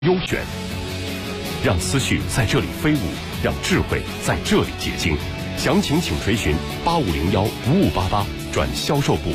优选，让思绪在这里飞舞，让智慧在这里结晶。详情请垂询8501-5588转销售部。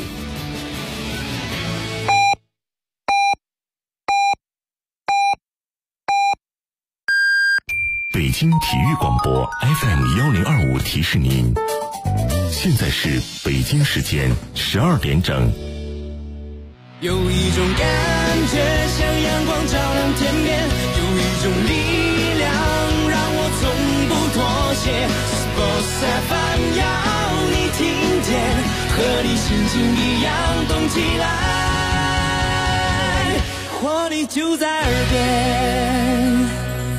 北京体育广播 FM1025提示您，现在是北京时间12点整。 有一种感觉像阳光照亮天边，有一种力量让我从不妥协。Sports FM 要你听见，和你心情一样动起来，活力就在耳边。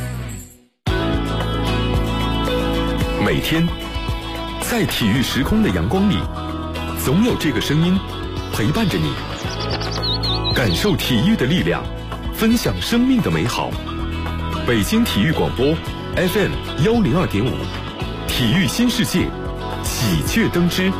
每天在体育时空的阳光里，总有这个声音陪伴着你，感受体育的力量，分享生命的美好。北京体育广播 FM102.5，体育新世界，喜鹊登枝。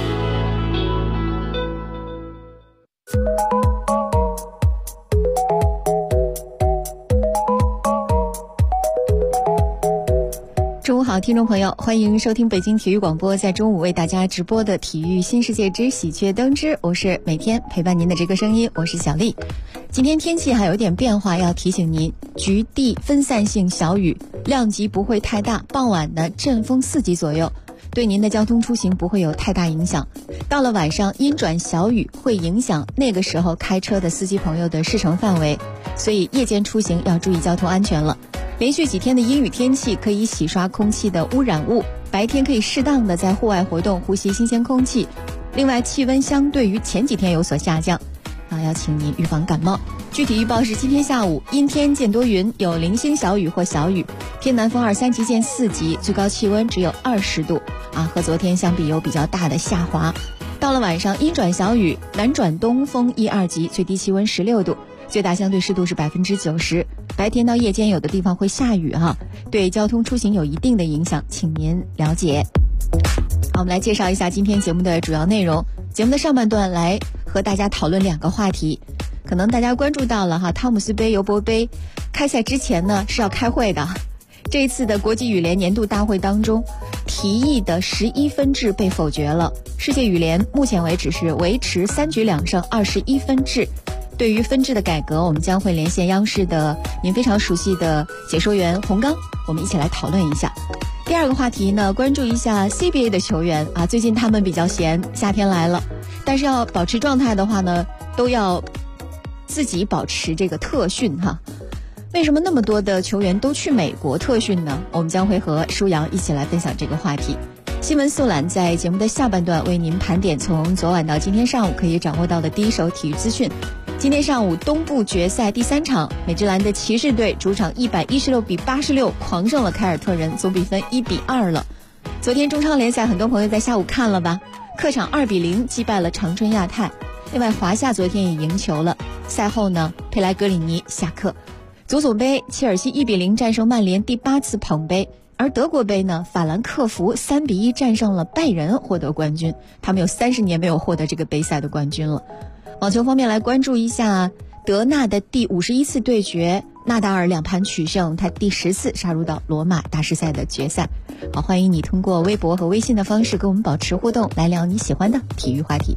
中午好，听众朋友，欢迎收听北京体育广播在中午为大家直播的体育新世界之喜鹊登枝，我是每天陪伴您的这个声音，我是小丽。今天天气还有点变化，要提醒您，局地分散性小雨，量级不会太大，傍晚的阵风4级左右，对您的交通出行不会有太大影响。到了晚上阴转小雨，会影响那个时候开车的司机朋友的视程范围，所以夜间出行要注意交通安全了。连续几天的阴雨天气可以洗刷空气的污染物，白天可以适当的在户外活动，呼吸新鲜空气。另外，气温相对于前几天有所下降，要请您预防感冒。具体预报是今天下午阴天见多云，有零星小雨或小雨，偏南风2、3级见4级，最高气温只有20度，和昨天相比有比较大的下滑。到了晚上阴转小雨，南转东风1、2级，最低气温16度，最大相对湿度是90%。白天到夜间有的地方会下雨对交通出行有一定的影响，请您了解。好，我们来介绍一下今天节目的主要内容。节目的上半段来和大家讨论2个话题。可能大家关注到了汤姆斯杯、尤伯杯开赛之前呢是要开会的。这一次的国际羽联年度大会当中，提议的11分制被否决了。世界羽联目前为止是维持3局2胜21分制。对于分制的改革，我们将会连线央视的您非常熟悉的解说员洪刚，我们一起来讨论一下。第2个话题呢，关注一下 CBA 的球员最近他们比较闲，夏天来了，但是要保持状态的话呢，都要自己保持这个特训为什么那么多的球员都去美国特训呢？我们将会和舒阳一起来分享这个话题。新闻速览在节目的下半段为您盘点从昨晚到今天上午可以掌握到的第一手体育资讯。今天上午东部决赛第3场，美职篮的骑士队主场116比86狂胜了凯尔特人，总比分1比2了。昨天中超联赛很多朋友在下午看了吧，客场2比0击败了长春亚泰。另外华夏昨天也赢球了，赛后呢佩莱格里尼下课。足总杯切尔西1比0战胜曼联，第8次捧杯。而德国杯呢，法兰克福3比1战胜了拜仁，获得冠军。他们有30年没有获得这个杯赛的冠军了。网球方面来关注一下德纳的第51次对决，纳达尔2盘取胜，他第10次杀入到罗马大师赛的决赛。好，欢迎你通过微博和微信的方式跟我们保持互动，来聊你喜欢的体育话题。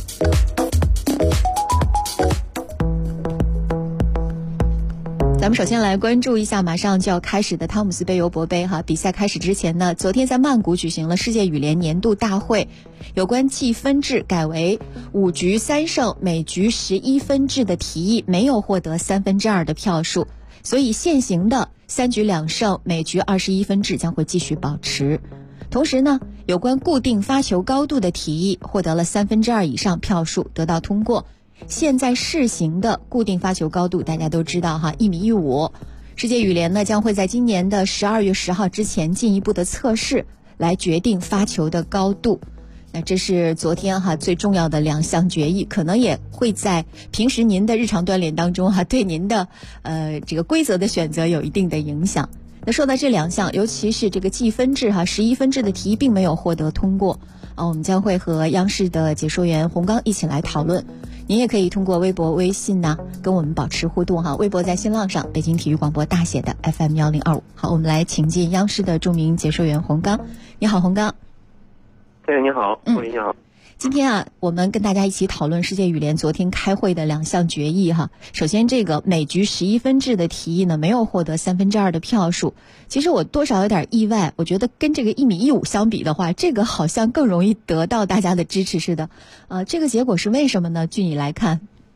咱们首先来关注一下马上就要开始的汤姆斯杯、尤伯杯比赛开始之前呢，昨天在曼谷举行了世界羽联年度大会，有关计分制改为5局3胜每局11分制的提议没有获得2/3的票数，所以现行的3局2胜每局21分制将会继续保持。同时呢，有关固定发球高度的提议获得了2/3以上票数，得到通过。现在试行的固定发球高度大家都知道1.15米，世界羽联呢将会在今年的12月10号之前进一步的测试，来决定发球的高度。那这是昨天最重要的2项决议，可能也会在平时您的日常锻炼当中对您的这个规则的选择有一定的影响。那说到这2项，尤其是这个计分制11分制的提议并没有获得通过我们将会和央视的解说员洪刚一起来讨论。 您也可以通过微博、微信呢跟我们保持互动哈。微博在新浪上，北京体育广播大写的 FM1025。好，我们来请进央视的著名解说员洪刚。你好，洪刚。 对，你好，你好。 今天啊，我们跟大家一起讨论世界羽联昨天开会的2项决议哈。首先，这个每局11分制的提议呢，没有获得2/3的票数。其实我多少有点意外，我觉得跟这个1.15米相比的话，这个好像更容易得到大家的支持似的。这个结果是为什么呢？据你来看。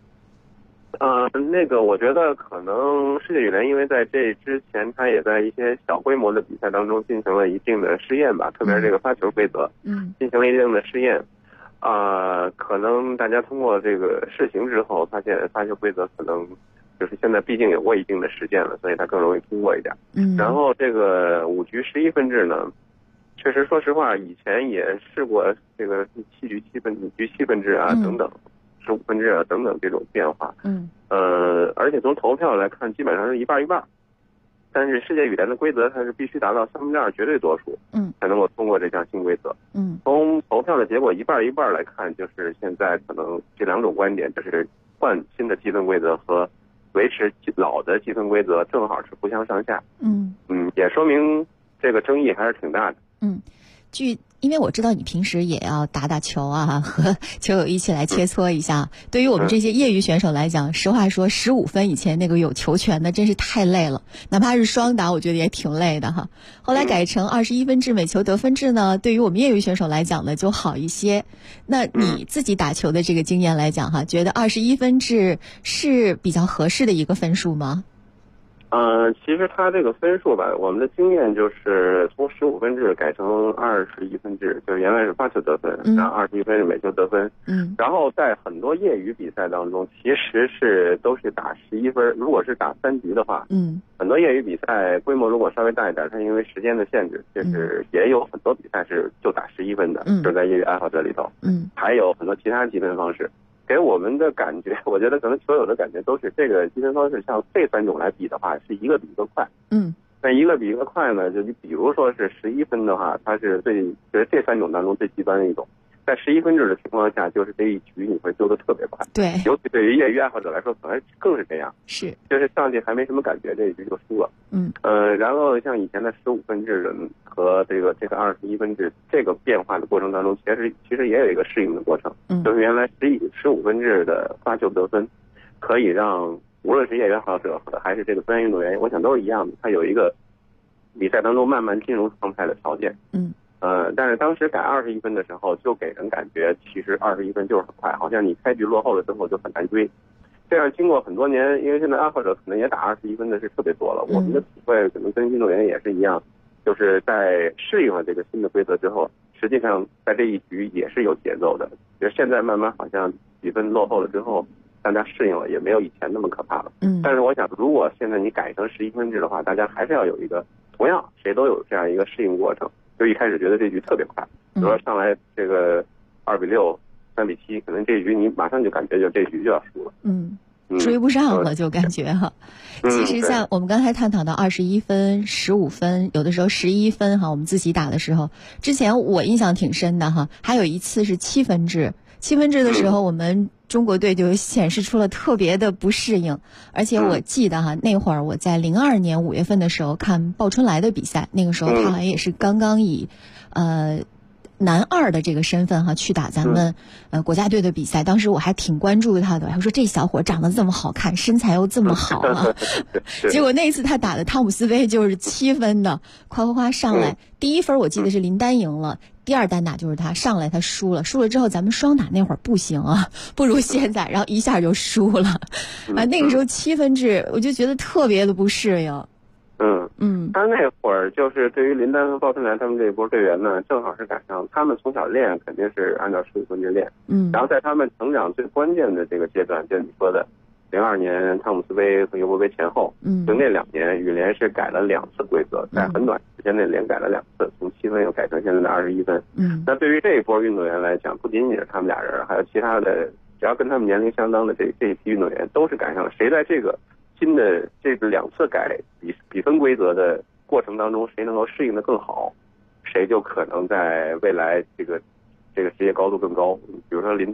我觉得可能世界羽联因为在这之前，它也在一些小规模的比赛当中进行了一定的试验吧，特别是这个发球规则，进行了一定的试验。可能大家通过这个试行之后，发现发球规则可能就是现在毕竟有过一定的实践了，所以它更容易通过一点。然后这个5局11分制呢，确实说实话，以前也试过这个7局7分制啊等等，15分制啊等等这种变化。而且从投票来看，基本上是一半一半。但是世界羽联的规则它是必须达到2/3绝对多数，才能够通过这项新规则。从投票的结果一半一半来看，就是现在可能这2种观点，就是换新的积分规则和维持老的积分规则，正好是不相上下。也说明这个争议还是挺大的。 因为我知道你平时也要打打球啊，和球友一起来切磋一下。对于我们这些业余选手来讲，实话说15分以前那个有球权的真是太累了，哪怕是双打我觉得也挺累的哈。后来改成21分制每球得分制呢，对于我们业余选手来讲呢就好一些。那你自己打球的这个经验来讲哈，觉得21分制是比较合适的一个分数吗？ 其实它这个分数吧，我们的经验就是从15分制改成21分制，就是原来是发球得分，然后21分是每球得分。然后在很多业余比赛当中，其实都是打11分。如果是打3局的话，很多业余比赛规模如果稍微大一点，它因为时间的限制，就是也有很多比赛是就打11分的，就是在业余爱好者里头。还有很多其他积分方式。给我们的感觉，我觉得可能球友的感觉都是这个积分方式，像这3种来比的话，是一个比一个快。那一个比一个快呢，就你比如说是11分的话，它是就是这3种当中最极端的一种。在11分制的情况下，就是这一局你会丢得特别快。 对， 尤其对于业余爱好者来说，可能更是这样。 是， 就是上去还没什么感觉，这一局就输了。然后像以前的15分制和这个21分制，这个变化的过程当中，其实也有一个适应的过程。就是原来15分制的发球得分，可以让无论是业余爱好者还是这个专业运动员，我想都是一样的，他有一个比赛当中慢慢进入状态的条件。但是当时改21分的时候，就给人感觉其实21分就是很快，好像你开局落后了之后就很难追。这样经过很多年，因为现在爱好者可能也打21分的是特别多了，我们的体会可能跟运动员也是一样，就是在适应了这个新的规则之后，实际上在这一局也是有节奏的。就是现在慢慢好像几分落后了之后，大家适应了，也没有以前那么可怕了。但是我想，如果现在你改成11分制的话，大家还是要有一个同样谁都有这样一个适应过程。就一开始觉得这局特别快，比如说上来这个2比6、3比7，可能这一局你马上就感觉就这局就要输了。 追不上了就感觉哈。其实像我们刚才探讨到21分、15分，有的时候11分哈，我们自己打的时候，之前我印象挺深的哈。还有一次是7分制，7分制的时候，我们中国队就显示出了特别的不适应。而且我记得哈，那会儿我在02年5月份的时候看鲍春来的比赛，那个时候他好像也是刚刚以男2的这个身份哈去打咱们国家队的比赛。当时我还挺关注他的，我说这小伙长得这么好看，身材又这么好啊。结果那一次他打的汤姆斯杯就是7分的，夸上来，第1分我记得是林丹赢了，第2单打就是他上来他输了之后咱们双打那会儿不行啊，不如现在，然后一下就输了。那个时候7分制我就觉得特别的不适应。 他那会儿就是对于林丹和鲍春来他们这一波队员呢，正好是赶上他们从小练肯定是按照15分制练，然后在他们成长最关键的这个阶段，就你说的02年汤姆斯杯和尤伯杯前后，就那2年羽联是改了2次规则，在很短时间内连改了2次，从7分又改成现在的21分。那对于这一波运动员来讲，不仅仅是他们俩人，还有其他的只要跟他们年龄相当的这一批运动员都是赶上了，谁在这个新的这个2次改比分规则的过程当中，谁能够适应的更好，谁就可能在未来这个职业高度更高。比如说林丹，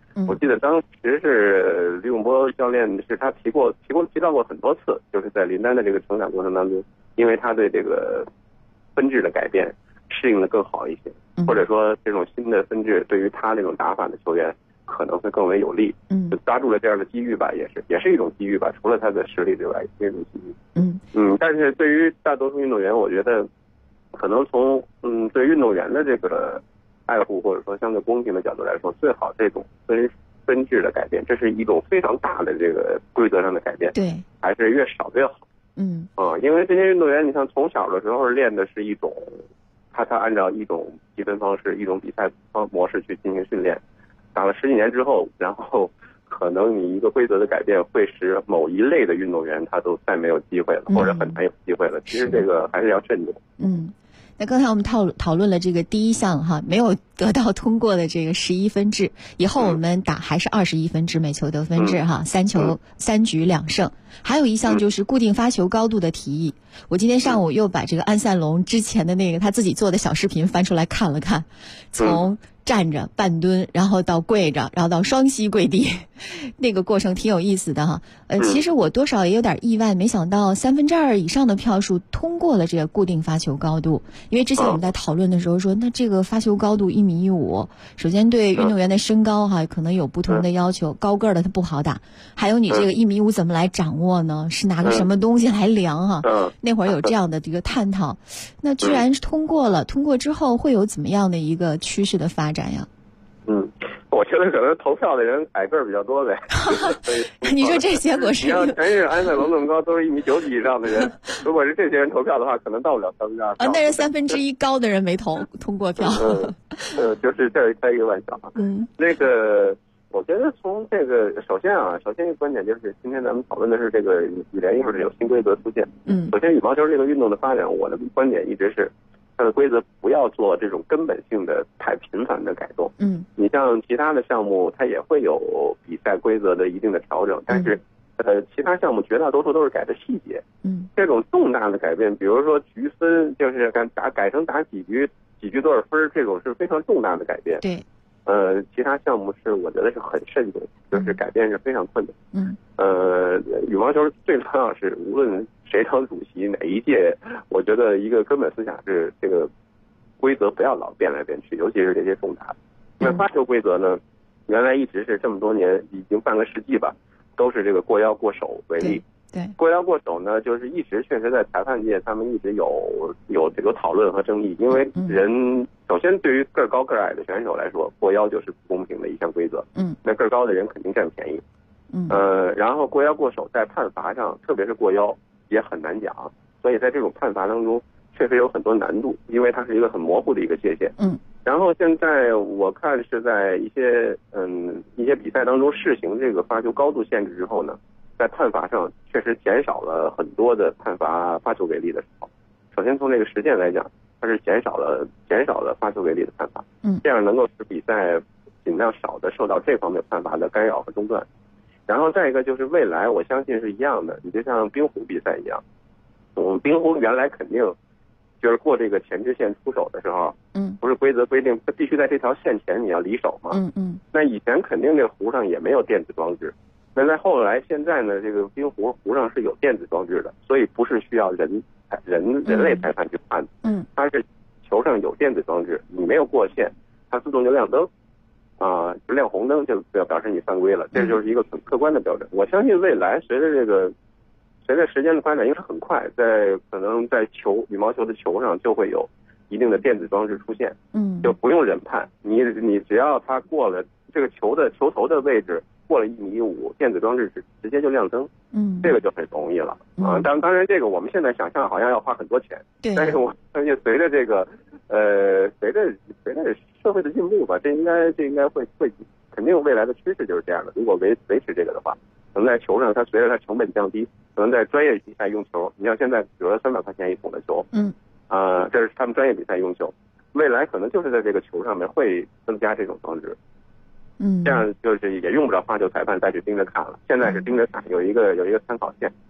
我记得当时是李永波教练是他提到过很多次，就是在林丹的这个成长过程当中，因为他对这个分制的改变适应的更好一些，或者说这种新的分制对于他这种打法的球员可能会更为有利，就抓住了这样的机遇吧，也是一种机遇吧，除了他的实力之外，也是一种机遇。但是对于大多数运动员，我觉得可能从对运动员的这个爱护或者说相对公平的角度来说，最好这种分制的改变，这是一种非常大的这个规则上的改变， 对， 还是越少越好。因为这些运动员，你像从小的时候练的是一种，他按照一种积分方式、一种比赛模式去进行训练，打了10几年之后，然后可能你一个规则的改变会使某一类的运动员他都再没有机会了，或者很难有机会了。其实这个还是要慎重。 那刚才我们讨论了这个第一项哈，没有得到通过的这个11分制，以后我们打还是21分制，每球得分制哈，3局2胜。还有一项就是固定发球高度的提议。我今天上午又把这个安赛龙之前的那个他自己做的小视频翻出来看了看，从站着半蹲，然后到跪着，然后到双膝跪地，那个过程挺有意思的哈。其实我多少也有点意外，没想到2/3以上的票数通过了这个固定发球高度。因为之前我们在讨论的时候说，那这个发球高度1.15米，首先对运动员的身高哈可能有不同的要求，高个儿的他不好打，还有你这个1.5米怎么来掌握呢？是拿个什么东西来量哈？那会儿有这样的这个探讨。那居然是通过了，通过之后会有怎么样的一个趋势的发展呀？ 我觉得可能投票的人矮个儿比较多呗。 你说这结果是？ 你要全是安塞龙那么高，都是1.9米以上的人，如果是这些人投票的话，可能到不了2/3。 那是1/3高的人没通过票。 就是这开一个玩笑啊。那个，我觉得从这个首先一个观点就是，今天咱们讨论的是这个羽联一会儿有新规则出现。首先羽毛球这个运动的发展，我的观点一直是，它的规则不要做这种根本性的太频繁的改动。你像其他的项目，它也会有比赛规则的一定的调整，但是其他项目绝大多数都是改的细节。这种重大的改变，比如说局分，就是改成打几局多少分，这种是非常重大的改变。 对。 其他项目是我觉得是很慎重，就是改变是非常困难。羽毛球最重要是，无论谁当主席哪一届，我觉得一个根本思想是这个规则不要老变来变去，尤其是这些重大的。那发球规则呢，原来一直是这么多年，已经半个世纪吧，都是这个过腰过手为例。 对， 过腰过手呢，就是一直确实在裁判界他们一直有这个讨论和争议，因为人首先对于个儿高个儿矮的选手来说，过腰就是不公平的一项规则。那个儿高的人肯定占便宜。然后过腰过手在判罚上，特别是过腰也很难讲，所以在这种判罚当中确实有很多难度，因为它是一个很模糊的一个界限。然后现在我看是在一些比赛当中试行这个发球高度限制之后呢，在判罚上确实减少了很多的判罚发球违例的时候。首先从这个实践来讲，它是减少了发球违例的判罚。这样能够使比赛尽量少的受到这方面判罚的干扰和中断。然后再一个就是未来，我相信是一样的，你就像冰壶比赛一样，冰壶原来肯定就是过这个前置线出手的时候，不是规则规定必须在这条线前你要离手吗？那以前肯定这个壶上也没有电子装置，那在后来现在呢，这个冰壶上是有电子装置的，所以不是需要人类裁判去判的。它是球上有电子装置，你没有过线，它自动就亮灯。就亮红灯就表示你犯规了，这就是一个很客观的标准。我相信未来随着时间的发展，因为很快，可能在羽毛球的球上就会有一定的电子装置出现，就不用人判，你只要它过了这个球头的位置过了1.5米，电子装置直接就亮灯，这个就很容易了当然这个我们现在想象好像要花很多钱，但是我相信随着这个随着社会的进步吧，这应该会肯定未来的趋势就是这样的。如果维持这个的话，可能在球上它随着它成本降低，可能在专业比赛用球，你像现在比如说300块钱一桶的球，这是他们专业比赛用球，未来可能就是在这个球上面会增加这种装置。这样就是也用不着发球裁判再去盯着看了，现在是盯着看，有一个参考线。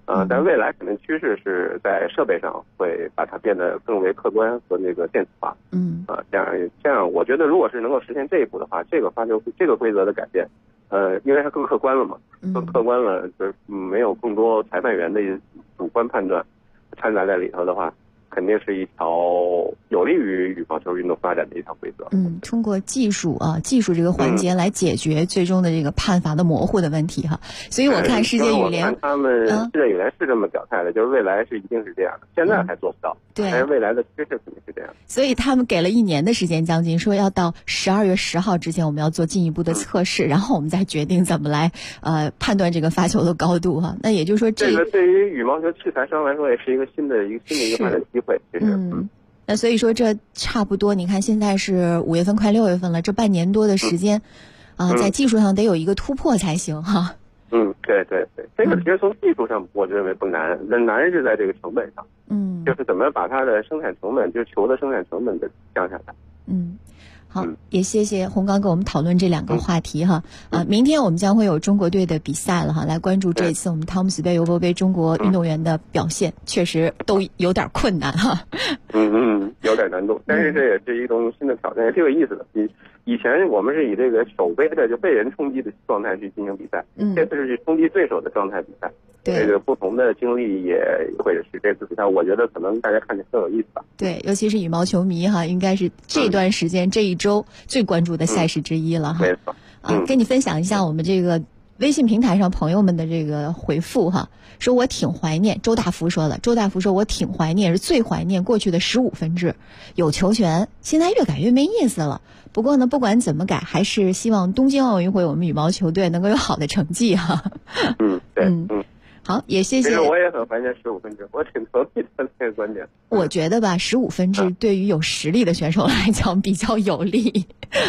但未来可能趋势是在设备上会把它变得更为客观和那个电子化。这样，我觉得如果是能够实现这一步的话，这个规则的改变，因为它更客观了嘛，更客观了，就是没有更多裁判员的主观判断掺杂在里头的话，肯定是一条有利于羽毛球运动发展的一条规则。 通过技术这个环节来解决最终的这个判罚的模糊的问题哈。所以我看世界羽联， 他们世界羽联是这么表态的，就是未来是一定是这样的，现在还做不到，但是未来的趋势肯定是这样。 所以他们给了1年的时间，将近说要到12月10号之前，我们要做进一步的测试，然后我们再决定怎么来判断这个发球的高度哈。那也就是说， 这个对于羽毛球器材商来说也是一个新的发展机会。 那所以说这差不多，你看现在是5月份快6月份了，这半年多的时间在技术上得有一个突破才行哈。 对，这个其实从技术上我认为不难，难是在这个成本上。就是怎么把它的生产成本，就是球的生产成本给降下来。 好，也谢谢洪刚跟我们讨论这2个话题哈。明天我们将会有中国队的比赛了哈，来关注这一次我们汤姆斯杯尤伯杯中国运动员的表现，确实都有点困难哈。 有点难度，但是这也是一种新的挑战，也挺有意思的。以前我们是以这个手杯的就被人冲击的状态去进行比赛，这次是去冲击对手的状态比赛。这个不同的经历也会是这次比赛，我觉得可能大家看起来更有意思吧。对， 尤其是羽毛球迷哈，应该是这段时间、这一周最关注的赛事之一了哈。 没错。 跟你分享一下我们这个微信平台上朋友们的这个回复哈，说我挺怀念，周大福说了，周大福说我挺怀念，是最怀念过去的15分制，有球权，现在越改越没意思了。不过呢，不管怎么改，还是希望东京奥运会我们羽毛球队能够有好的成绩哈。好，也谢谢。 其实我也很怀念15分制，我挺同意他这个观点。 我觉得吧，15分制对于有实力的选手来讲比较有利。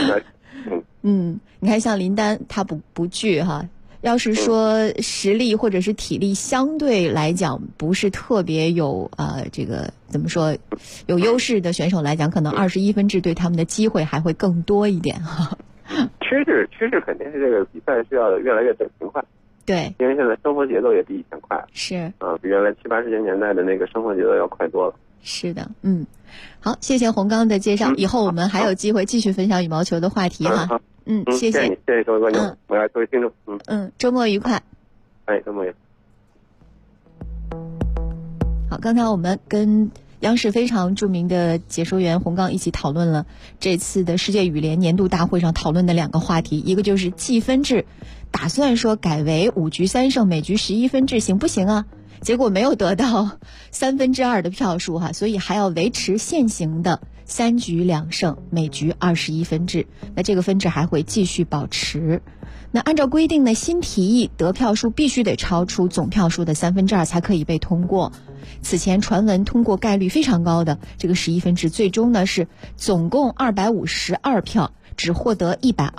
你看像林丹他不惧哈，要是说实力或者是体力相对来讲不是特别有这个怎么说有优势的选手来讲，可能21分制对他们的机会还会更多一点哈。 趋势肯定是这个比赛需要越来越整齐快。 对， 因为现在生活节奏也比以前快， 是比原来70、80年代的那个生活节奏要快多了。 是的，好，谢谢洪刚的介绍，以后我们还有机会继续分享羽毛球的话题哈。谢谢， 谢谢各位观众，我来各位听众， 周末愉快。 周末愉快。 好，刚才我们跟央视非常著名的解说员洪刚一起讨论了这次的世界羽联年度大会上讨论的2个话题，一个就是计分制，打算说改为5局3胜，每局11分制行不行啊？结果没有得到2/3的票数哈，所以还要维持现行的3局2胜，每局21分制。那这个分制还会继续保持。那按照规定呢，新提议得票数必须得超出总票数的2/3才可以被通过。此前传闻通过概率非常高的这个11分制，最终呢是总共252票，只获得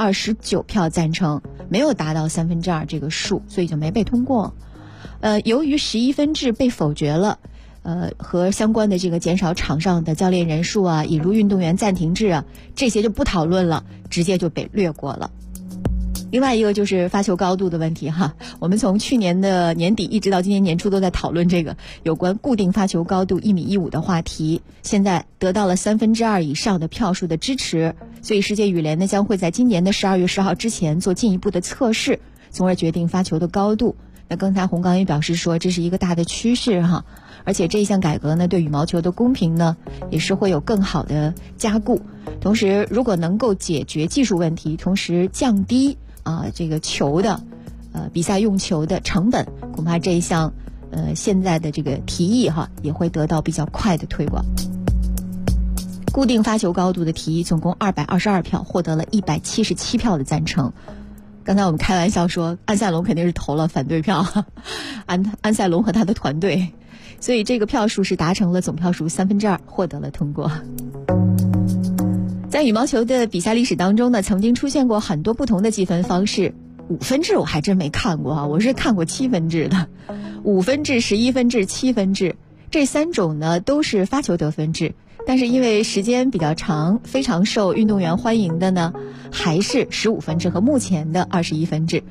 129票赞成，没有达到2/3这个数，所以就没被通过。由于11分制被否决了，和相关的这个减少场上的教练人数啊，引入运动员暂停制啊，这些就不讨论了，直接就被略过了。另外一个就是发球高度的问题哈，我们从去年的年底一直到今年年初都在讨论这个有关固定发球高度1.15米的话题，现在得到了2/3以上的票数的支持，所以世界羽联呢将会在今年的12月10号之前做进一步的测试，从而决定发球的高度。那刚才洪刚也表示说，这是一个大的趋势哈，而且这一项改革呢，对羽毛球的公平呢，也是会有更好的加固。同时，如果能够解决技术问题，同时降低这个球的比赛用球的成本，恐怕这一项现在的这个提议哈，也会得到比较快的推广。固定发球高度的提议总共222票，获得了177票的赞成。刚才我们开玩笑说，安塞龙肯定是投了反对票，安塞龙和他的团队，所以这个票数是达成了总票数2/3，获得了通过。在羽毛球的比赛历史当中呢，曾经出现过很多不同的计分方式。5分制我还真没看过啊，我是看过7分制的。5分制、11分制、7分制，这3种呢都是发球得分制，但是因为时间比较长，非常受运动员欢迎的呢，还是15分制和目前的21分制。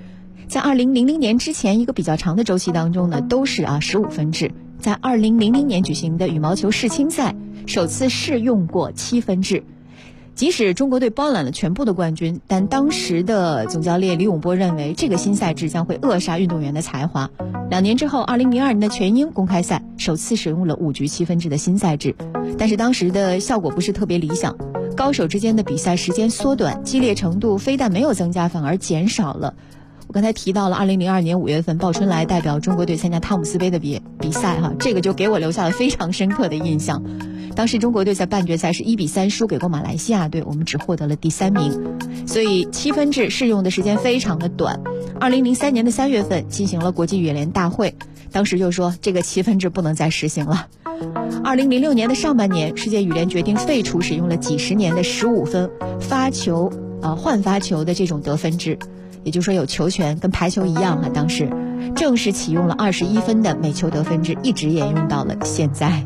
在2000年之前一个比较长的周期当中呢，都是15分制。在2000年举行的羽毛球世青赛，首次试用过7分制。即使中国队包揽了全部的冠军，但当时的总教练李永波认为这个新赛制将会扼杀运动员的才华。2年之后，2002年的全英公开赛首次使用了5局7分制的新赛制，但是当时的效果不是特别理想，高手之间的比赛时间缩短，激烈程度非但没有增加，反而减少了。我刚才提到了2002年5月份鲍春来代表中国队参加汤姆斯杯的比赛这个就给我留下了非常深刻的印象。当时中国队在半决赛是1-3输给过马来西亚队，我们只获得了第3名，所以7分制适用的时间非常的短。2003年的3月份进行了国际羽联大会，当时就说这个7分制不能再实行了。2006年的上半年，世界羽联决定废除使用了几十年的15分换发球的这种得分制，也就是说有球权，跟排球一样当时正式启用了21分的每球得分制，一直沿用到了现在。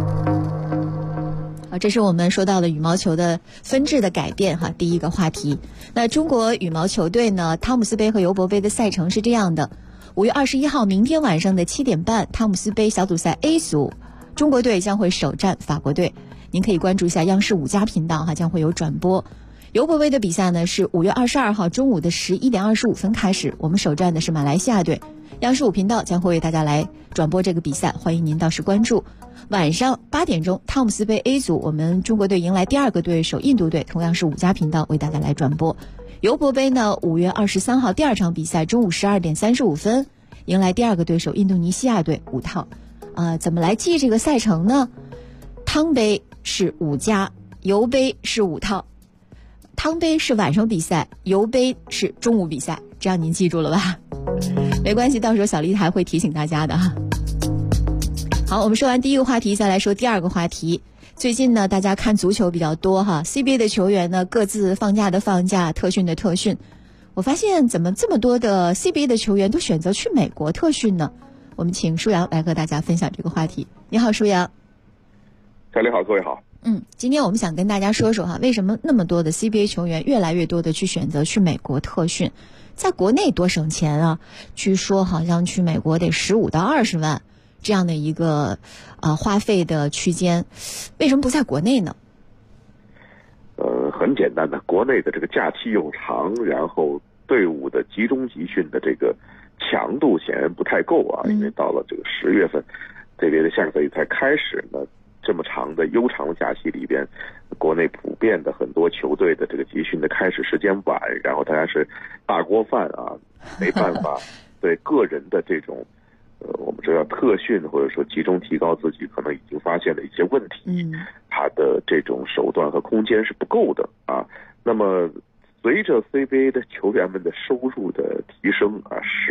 这是我们说到的羽毛球的分制的改变第一个话题。那中国羽毛球队呢，汤姆斯杯和尤伯杯的赛程是这样的：5月21号明天晚上的7点半，汤姆斯杯小组赛 A 组，中国队将会首战法国队。您可以关注一下央视5家频道将会有转播。尤伯杯的比赛呢是5月22号中午的11点25分开始，我们首战的是马来西亚队。央视5频道将会为大家来转播这个比赛，欢迎您到时关注。晚上8点钟，汤姆斯杯 A 组，我们中国队迎来第2个对手印度队，同样是5家频道为大家来转播。尤伯杯呢5月23号第2场比赛中午12点35分迎来第2个对手印度尼西亚队5套。怎么来记这个赛程呢？汤杯是5家，尤杯是5套。汤杯是晚上比赛，尤杯是中午比赛，这样您记住了吧？没关系，到时候小丽还会提醒大家的好，我们说完第一个话题，再来说第二个话题。最近呢，大家看足球比较多CBA 的球员呢各自放假的放假，特训的特训。我发现怎么这么多的 CBA 的球员都选择去美国特训呢？我们请舒阳来和大家分享这个话题。你好，舒阳。 小丽好，各位好。 今天我们想跟大家说说为什么那么多的 CBA 球员越来越多的去选择去美国特训。在国内多省钱据说好像去美国得15到20万这样的一个花费的区间，为什么不在国内呢？ 很简单的，国内的这个假期又长，然后队伍的集中集训的这个强度显然不太够因为到了这个10月份，这边的下个赛季才开始呢，这么长的悠长的假期里边，国内普遍的很多球队的这个集训的开始时间晚，然后大家是大锅饭没办法对个人的这种我们说要特训或者说集中提高自己，可能已经发现了一些问题，他的这种手段和空间是不够的那么随着 CBA 的球员们的收入的提升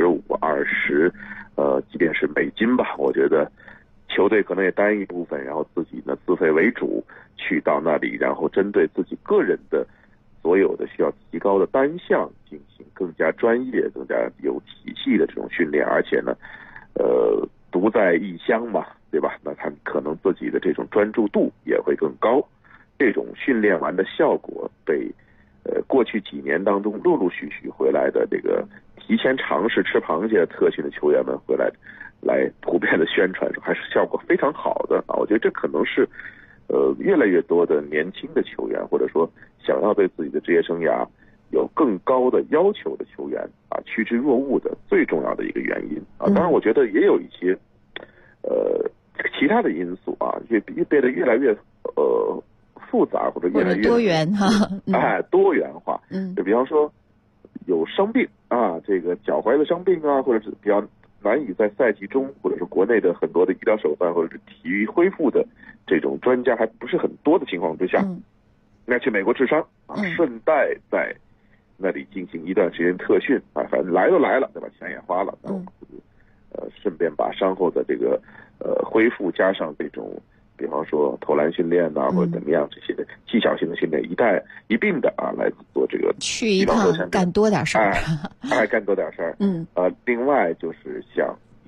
15、20即便是美金吧，我觉得球队可能也担一部分，然后自己呢自费为主去到那里，然后针对自己个人的所有的需要提高的单项进行更加专业、更加有体系的这种训练，而且呢独在异乡嘛，对吧？那他可能自己的这种专注度也会更高。这种训练完的效果被过去几年当中陆陆续续回来的这个提前尝试吃螃蟹特训的球员们回来普遍的宣传说还是效果非常好的我觉得这可能是越来越多的年轻的球员，或者说想要对自己的职业生涯有更高的要求的球员趋之若鹜的最重要的一个原因当然我觉得也有一些其他的因素变得越来越复杂，或者越来越多元多元化就比方说有伤病这个脚踝的伤病或者是比较难以在赛季中，或者是国内的很多的医疗手段或者是体育恢复的这种专家还不是很多的情况之下那去美国治伤顺带在那里进行一段时间特训反正来都来了，对吧？钱也花了顺便把伤后的这个恢复加上这种比方说投篮训练或者怎么样这些技巧性的训练一并的来做这个去一趟干多点事儿干多点事儿另外就是像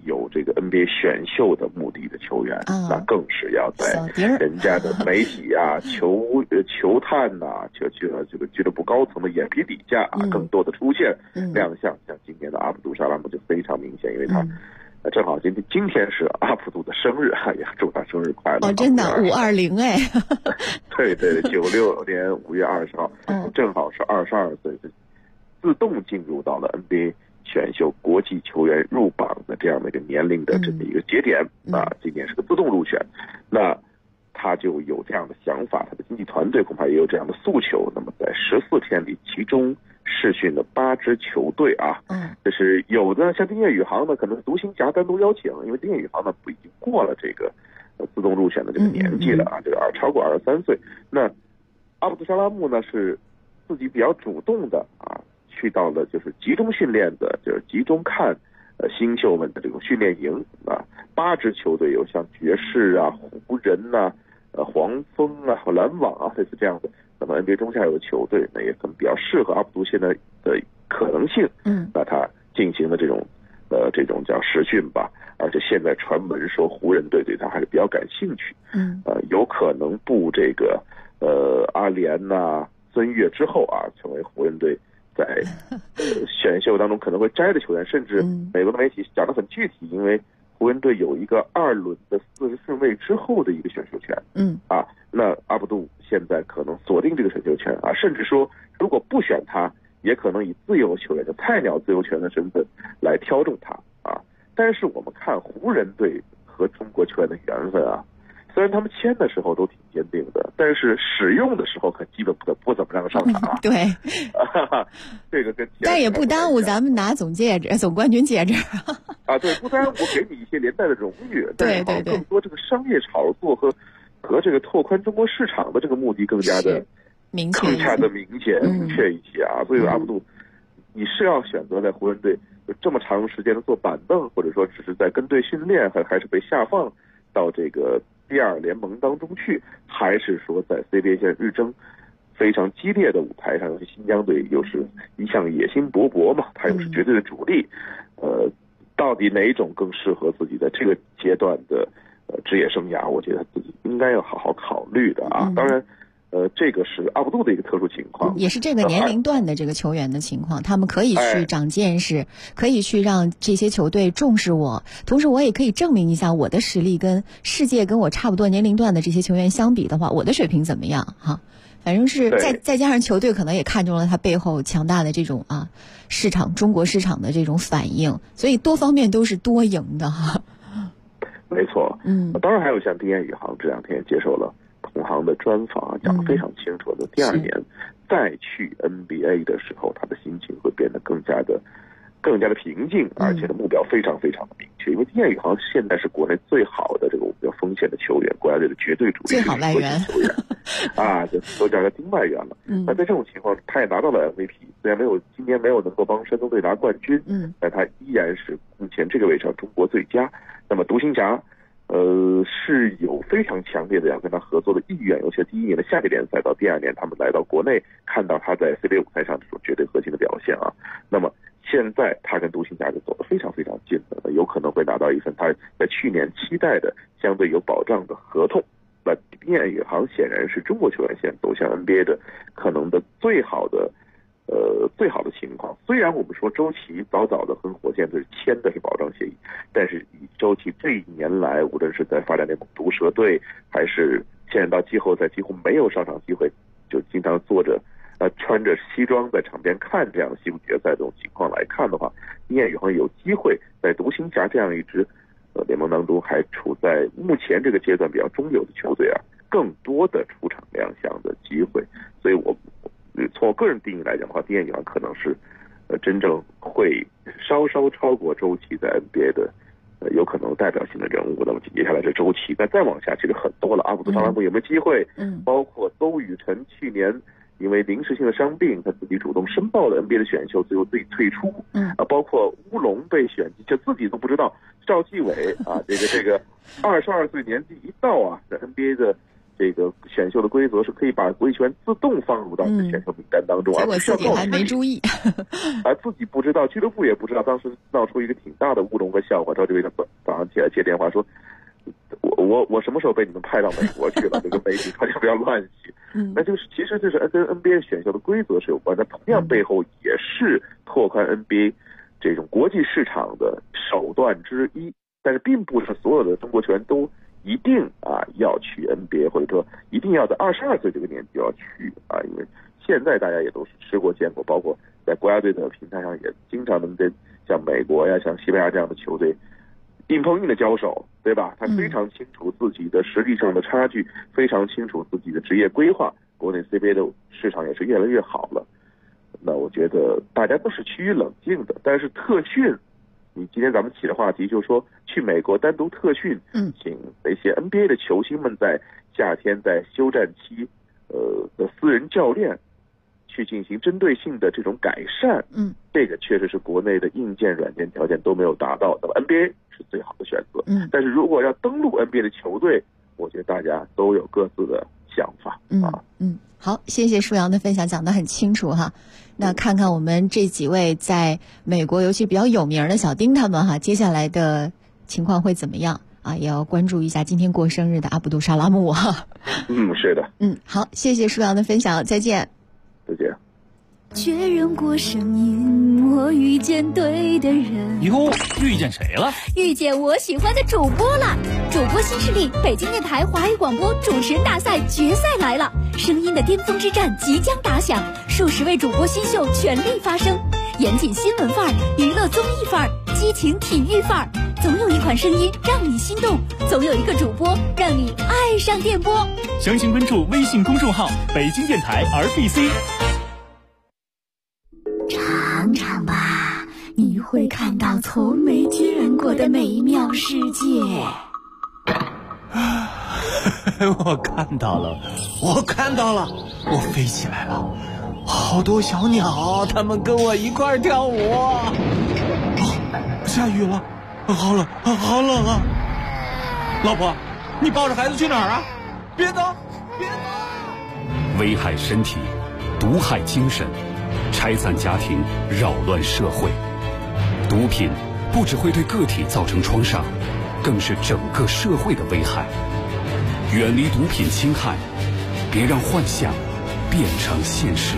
有这个 NBA 选秀的目的的球员，那更是要在人家的媒体啊、球探呐、这个俱乐部高层的眼皮底下啊，更多的出现亮相。像今年的阿卜杜沙拉姆就非常明显，因为他正好今天是阿卜杜的生日，也祝他生日快乐。 真的520哎。 对，96年5月20号，正好是22岁，自动进入到了 NBA 选秀国际球员入榜的这样的一个年龄的这么一个节点啊，今年是个自动入选，那他就有这样的想法，他的经纪团队恐怕也有这样的诉求。那么在14天里，其中试训了8支球队啊，就是有的像丁彦雨航呢，可能独行侠单独邀请，因为丁彦雨航呢已经过了这个自动入选的这个年纪了啊，这个超过23岁。那阿卜杜沙拉木呢是自己比较主动的啊，去到了就是集中训练的，就是集中看新秀们的这种训练营啊，8支球队有像爵士啊、湖人啊、黄蜂啊、篮网啊，类似这样的。那么 NBA 中下游的球队呢，也可能比较适合阿卜杜现在的可能性，那他进行了这种叫实训吧。而且现在传闻说湖人队对他还是比较感兴趣，有可能布这个阿联呐、孙悦之后啊，成为湖人队在选秀当中可能会摘的球员，甚至美国的媒体讲得很具体，因为湖人队有一个2轮的40顺位之后的一个选秀权，那阿卜杜现在可能锁定这个选秀权啊，甚至说如果不选他，也可能以自由球员的菜鸟自由球员的身份来挑中他啊。但是我们看湖人队和中国球员的缘分啊，虽然他们签的时候都挺坚定的，但是使用的时候可基本不怎么让上场。 对， 这个跟但也不耽误咱们拿总冠军戒指啊，对，不耽误给你一些连带的荣誉。 对， 更多这个商业炒作和这个拓宽中国市场的这个目的更加的明显一些啊。所以阿卜杜，你是要选择在湖人队有这么长时间的坐板凳，或者说只是在跟队训练，还是被下放到这个第2联盟当中去，还是说在 CBA 现在日争非常激烈的舞台上，尤其新疆队又是一向野心勃勃嘛，他又是绝对的主力，到底哪一种更适合自己在这个阶段的职业生涯，我觉得自己应该要好好考虑的啊。当然这个是阿卜杜的一个特殊情况， 也是这个年龄段的这个球员的情况，他们可以去长见识，可以去让这些球队重视我，同时我也可以证明一下我的实力跟世界跟我差不多年龄段的这些球员相比的话，我的水平怎么样哈。反正是再加上球队可能也看中了他背后强大的这种中国市场的这种反应，所以多方面都是多赢的哈。 没错，当然还有像丁彦雨航这2天也接受了同行的专访，讲得非常清楚的。第2年再去 NBA 的时候，他的心情会变得更加的平静，而且的目标非常非常的明确。因为丁彦雨航现在是国内最好的这个目标锋线的球员，国家队的绝对主力， 最好外援球员啊，就都叫他丁外援了。那在这种情况，他也拿到了 MVP， 虽然今年没有能够帮山东队拿冠军，但他依然是目前这个位置上中国最佳。那么独行侠是有非常强烈的要跟他合作的意愿，尤其是第1年的夏季联赛到第2年他们来到国内，看到他在 CBA 舞台上这种绝对核心的表现啊。那么现在他跟独行侠就走得非常非常近了，有可能会拿到一份他在去年期待的相对有保障的合同。那丁彦雨航显然是中国球员现在走向 NBA 的可能的最好的情况。虽然我们说周琦早早的跟火箭队签的是保障协议，但是以周琦这1年来，无论是在发展联盟毒蛇队，还是现在到季后赛几乎没有上场机会，就经常坐着穿着西装在场边看这样的西部决赛这种情况来看的话，丁彦雨航有机会在独行侠这样一支联盟当中还处在目前这个阶段比较中游的球队啊，更多的出场亮相的机会。所以我从我个人定义来讲的话，丁彦雨航可能是真正会稍稍超过周琦在 NBA 的有可能代表性的人物。那么接下来是周琦，再往下其实很多了。阿卜杜沙拉木有没有机会？包括邹宇辰去年因为临时性的伤病，他自己主动申报了 NBA 的选秀，最后自己退出。包括乌龙被选进，就自己都不知道。赵继伟啊，这个22岁年纪一到啊，在 NBA 的这个选秀的规则是可以把国际球员自动放入到选秀名单当中， 结果自己还没注意， 自己不知道，俱乐部也不知道，当时闹出一个挺大的乌龙和笑话。赵志伟早上起来接电话说，我什么时候被你们派到美国去了？这个媒体大家不要乱写。那就是其实这是跟 NBA 选秀的规则是有关的，同样背后也是拓宽 NBA 这种国际市场的手段之一，但是并不是所有的中国球员都一定要去 NBA， 或者说一定要在22岁这个年纪要去因为现在大家也都是吃过见过，包括在国家队的平台上也经常能跟像美国呀、像西班牙这样的球队硬碰硬的交手，对吧？他非常清楚自己的实力上的差距，非常清楚自己的职业规划。国内 CBA 的市场也是越来越好了。那我觉得大家都是趋于冷静的，但是特训。你今天咱们起的话题就是说去美国单独特训，请那些 NBA 的球星们在夏天在休战期的私人教练去进行针对性的这种改善，这个确实是国内的硬件软件条件都没有达到，那么 NBA 是最好的选择。但是如果要登陆 NBA 的球队，我觉得大家都有各自的想法。 好，谢谢舒阳的分享，讲得很清楚哈。那看看我们这几位在美国尤其比较有名的小丁他们哈，接下来的情况会怎么样也要关注一下今天过生日的阿卜杜沙拉木哈。 是的。 好，谢谢舒阳的分享，再见。 再见。 确认过声音，我遇见对的人。 哟，遇见谁了？ 遇见我喜欢的主播了。主播新势力北京电台华语广播主持人大赛决赛来了，声音的巅峰之战即将打响，数十位主播新秀全力发声，严谨新闻范儿，娱乐综艺范儿，激情体育范儿，总有一款声音让你心动，总有一个主播让你爱上电波。 详情关注微信公众号北京电台 RBC。 尝尝吧，你会看到从没见过的美妙世界。 我看到了，我飞起来了，好多小鸟，它们跟我一块跳舞。下雨了，好冷啊！老婆，你抱着孩子去哪儿啊？别走！ 危害身体，毒害精神，拆散家庭，扰乱社会。毒品不只会对个体造成创伤，更是整个社会的危害。远离毒品侵害，别让幻想变成现实。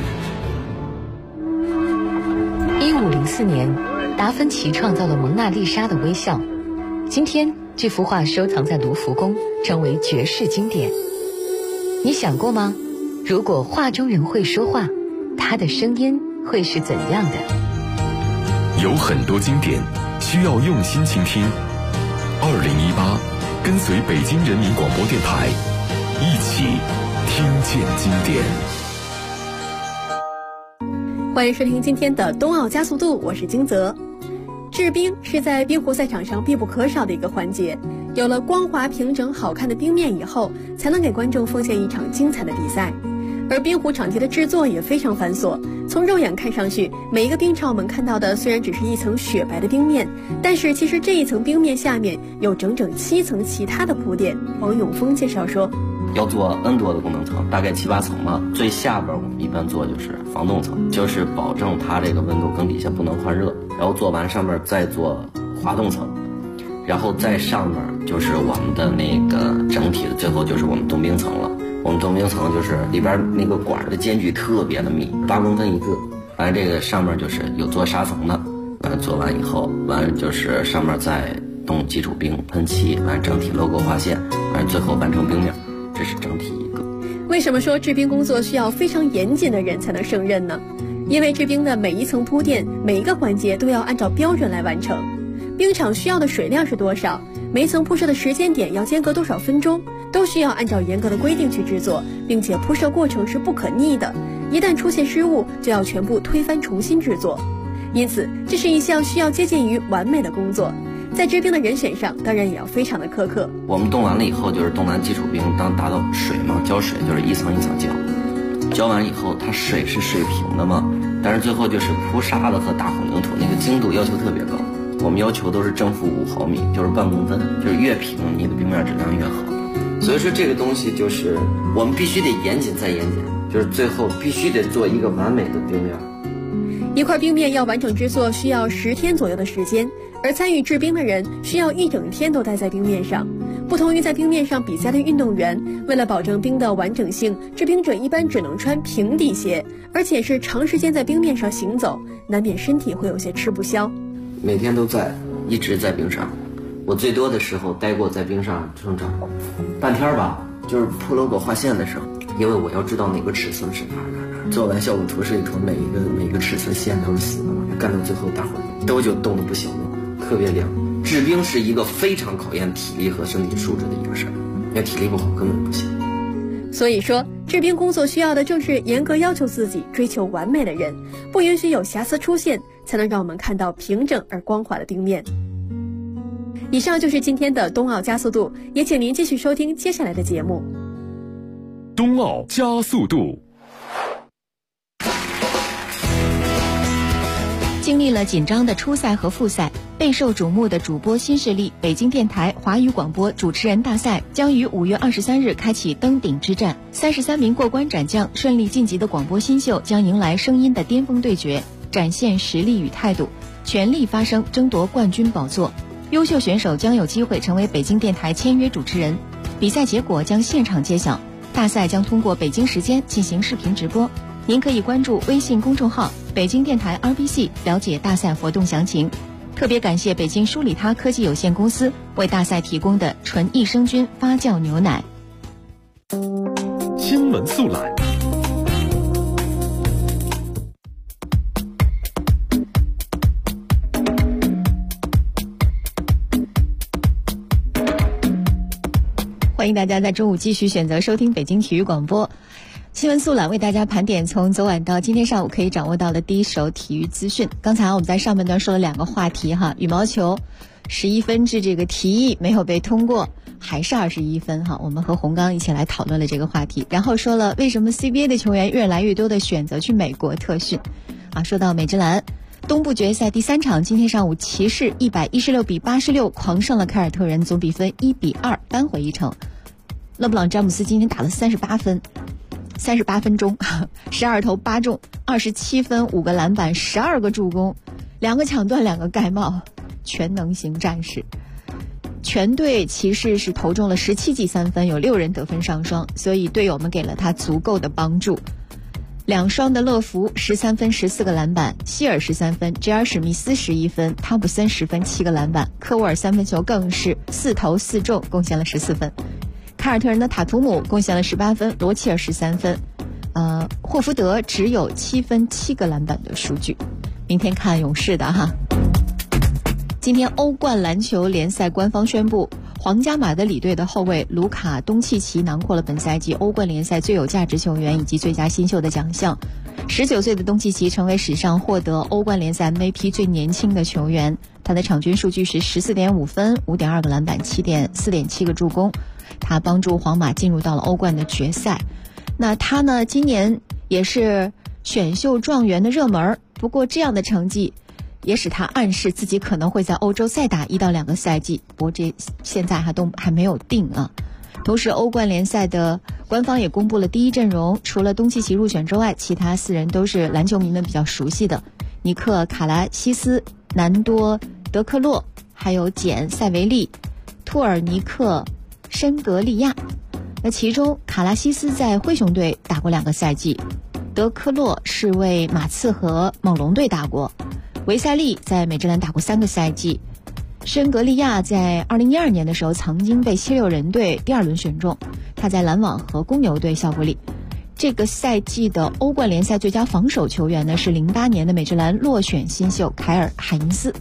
1504年，达芬奇创造了蒙娜丽莎的微笑。今天，这幅画收藏在卢浮宫，成为绝世经典。你想过吗？如果画中人会说话，他的声音会是怎样的？ 有很多经典需要用心倾听。2018，跟随北京人民广播电台，一起听见经典。 欢迎收听今天的冬奥加速度，我是金泽。制冰是在冰壶赛场上必不可少的一个环节，有了光滑平整好看的冰面以后，才能给观众奉献一场精彩的比赛。而冰壶场地的制作也非常繁琐，从肉眼看上去，每一个冰场我们看到的虽然只是一层雪白的冰面，但是其实这一层冰面下面有整整7层其他的铺垫。王永峰介绍说， 要做 N 多的功能层，大概7、8层嘛。最下边我们一般做就是防冻层，就是保证它这个温度更底下不能换热，然后做完上面再做滑动层，然后在上面就是我们的那个整体的最后就是我们冻冰层了。我们冻冰层就是里边那个管的间距特别的密，8公分一个。完了这个上面就是有做砂层的，完了做完以后，完了就是上面再冻基础冰喷漆，完了整体 logo 划线，完了最后完成冰面，这是整体一个。 为什么说制冰工作需要非常严谨的人才能胜任呢？因为制冰的每一层铺垫，每一个环节都要按照标准来完成。冰场需要的水量是多少，每一层铺设的时间点要间隔多少分钟，都需要按照严格的规定去制作，并且铺设过程是不可逆的，一旦出现失误就要全部推翻重新制作。因此这是一项需要接近于完美的工作，在制冰的人选上当然也要非常的苛刻。 我们冻完了以后就是冻完基础冰，当达到水嘛，浇水就是一层一层浇完以后它水是水平的嘛，但是最后就是铺沙子和打混凝土那个精度要求特别高，我们要求都是正负5毫米，就是半公分，就是越平你的冰面质量越好。 所以说这个东西就是我们必须得严谨再严谨，就是最后必须得做一个完美的冰面。 一块冰面要完整制作需要10天左右的时间，而参与制冰的人需要1整天都待在冰面上。不同于在冰面上比赛的运动员，为了保证冰的完整性，制冰者一般只能穿平底鞋，而且是长时间在冰面上行走，难免身体会有些吃不消。 每天都在，一直在冰上。我最多的时候待过在冰上整整半天吧，就是铺 logo 画线的时候，因为我要知道哪个尺寸是哪，做完效果图示意图，每个尺寸线都是死的嘛，干到最后大伙儿都就冻得不行了，特别凉。制冰是一个非常考验体力和身体素质的一个事儿，要体力不好根本不行。 所以说，制冰工作需要的正是严格要求自己、追求完美的人，不允许有瑕疵出现，才能让我们看到平整而光滑的冰面。以上就是今天的冬奥加速度，也请您继续收听接下来的节目。 冬奥加速度。 经历了紧张的初赛和复赛，备受瞩目的主播新势力北京电台华语广播主持人大赛将于5月23日开启登顶之战。33名过关斩将顺利晋级的广播新秀将迎来声音的巅峰对决，展现实力与态度，全力发声争夺冠军宝座。优秀选手将有机会成为北京电台签约主持人。比赛结果将现场揭晓，大赛将通过北京时间进行视频直播。您可以关注微信公众号北京电台 RBC 了解大赛活动详情。特别感谢北京舒里他科技有限公司为大赛提供的纯益生菌发酵牛奶。 新闻速览。 欢迎大家在中午继续选择收听北京体育广播。新闻速览为大家盘点从昨晚到今天上午可以掌握到的第一手体育资讯。刚才我们在上半段说了2个话题哈，羽毛球11分制这个提议没有被通过，还是21分哈。我们和洪刚一起来讨论了这个话题，然后说了为什么 CBA 的球员越来越多的选择去美国特训啊。说到美职篮东部决赛第3场，今天上午骑士116比86狂胜了凯尔特人，总比分1比2扳回一城。勒布朗詹姆斯今天打了38分钟，12投8中，27分5个篮板12个助攻，2个抢断2个盖帽，全能型战士。全队骑士是投中了17记3分，有6人得分上双，所以队友们给了他足够的帮助。2双的乐福13分14个篮板，希尔13分，JR 史密斯11分，汤普森10分7个篮板，科沃尔3分球更是4投4中，贡献了14分。凯尔特人的塔图姆贡献了18分，罗齐尔13分，霍福德只有7分7个篮板的数据。明天看勇士的哈。今天欧冠篮球联赛官方宣布，皇家马德里队的后卫卢卡·东契奇囊括了本赛季欧冠联赛最有价值球员以及最佳新秀的奖项。19岁的东契奇成为史上获得欧冠联赛 MVP 最年轻的球员，他的场均数据是 14.5 分 5.2 个篮板 4.7个助攻，他帮助皇马进入到了欧冠的决赛。那他呢，今年也是选秀状元的热门，不过这样的成绩也使他暗示自己可能会在欧洲再打1到2个赛季，不过这现在都还没有定啊。同时欧冠联赛的官方也公布了第一阵容，除了东契奇入选之外，其他4人都是篮球迷们比较熟悉的，尼克·卡拉西斯、南多·德克洛，还有简·塞维利、托尔尼克·申格利亚。那其中卡拉西斯在灰熊队打过2个赛季，德克洛是为马刺和猛龙队打过，维塞利在美职篮打过3个赛季，申格利亚在2012年的时候曾经被76人队第2轮选中，他在篮网和公牛队效过力。这个赛季的欧冠联赛最佳防守球员呢是08年的美职篮落选新秀凯尔·海因斯。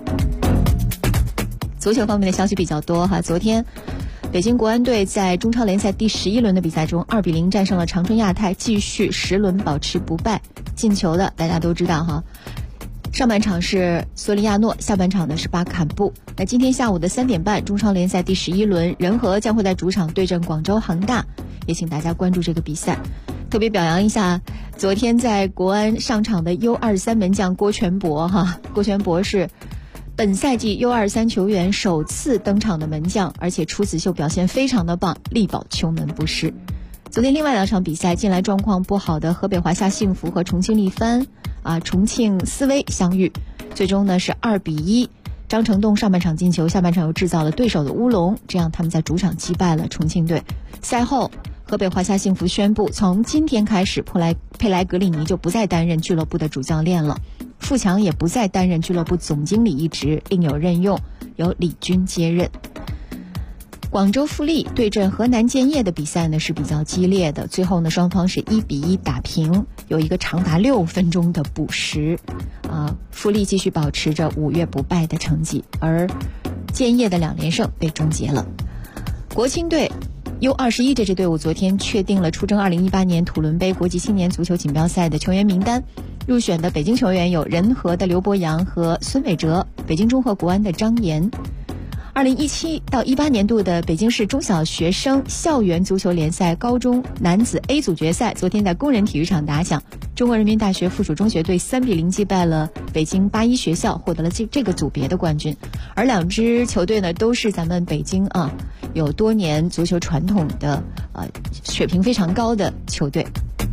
足球方面的消息比较多哈，昨天北京国安队在中超联赛第11轮的比赛中2比0战胜了长春亚泰，继续10轮保持不败。进球的大家都知道哈，上半场是索里亚诺，下半场呢是巴坎布。那今天下午的3点半，中超联赛第11轮，人和将会在主场对阵广州恒大，也请大家关注这个比赛。特别表扬一下昨天在国安上场的 U23 门将郭全博哈，郭全博是本赛季 U23 球员首次登场的门将，而且初子秀表现非常的棒，力保球门不失。昨天另外2场比赛，近来状况不好的河北华夏幸福和重庆力帆重庆斯威相遇，最终呢是2-1。张成栋上半场进球，下半场又制造了对手的乌龙，这样他们在主场击败了重庆队。赛后河北华夏幸福宣布，从今天开始佩莱格里尼就不再担任俱乐部的主教练了，富强也不再担任俱乐部总经理一职，另有任用，由李军接任。广州富力对阵河南建业的比赛呢是比较激烈的，最后呢双方是1-1打平，有一个长达6分钟的补时。富力继续保持着5月不败的成绩，而建业的2连胜被终结了。国青队U21 这支队伍昨天确定了出征2018年土伦杯国际青年足球锦标赛的球员名单，入选的北京球员有仁和的刘博洋和孙伟哲，北京中赫国安的张岩。2017到18年度的北京市中小学生校园足球联赛高中男子 A 组决赛昨天在工人体育场打响，中国人民大学附属中学队3-0击败了北京81学校，获得了这个组别的冠军。而2支球队呢都是咱们北京有多年足球传统的水平非常高的球队。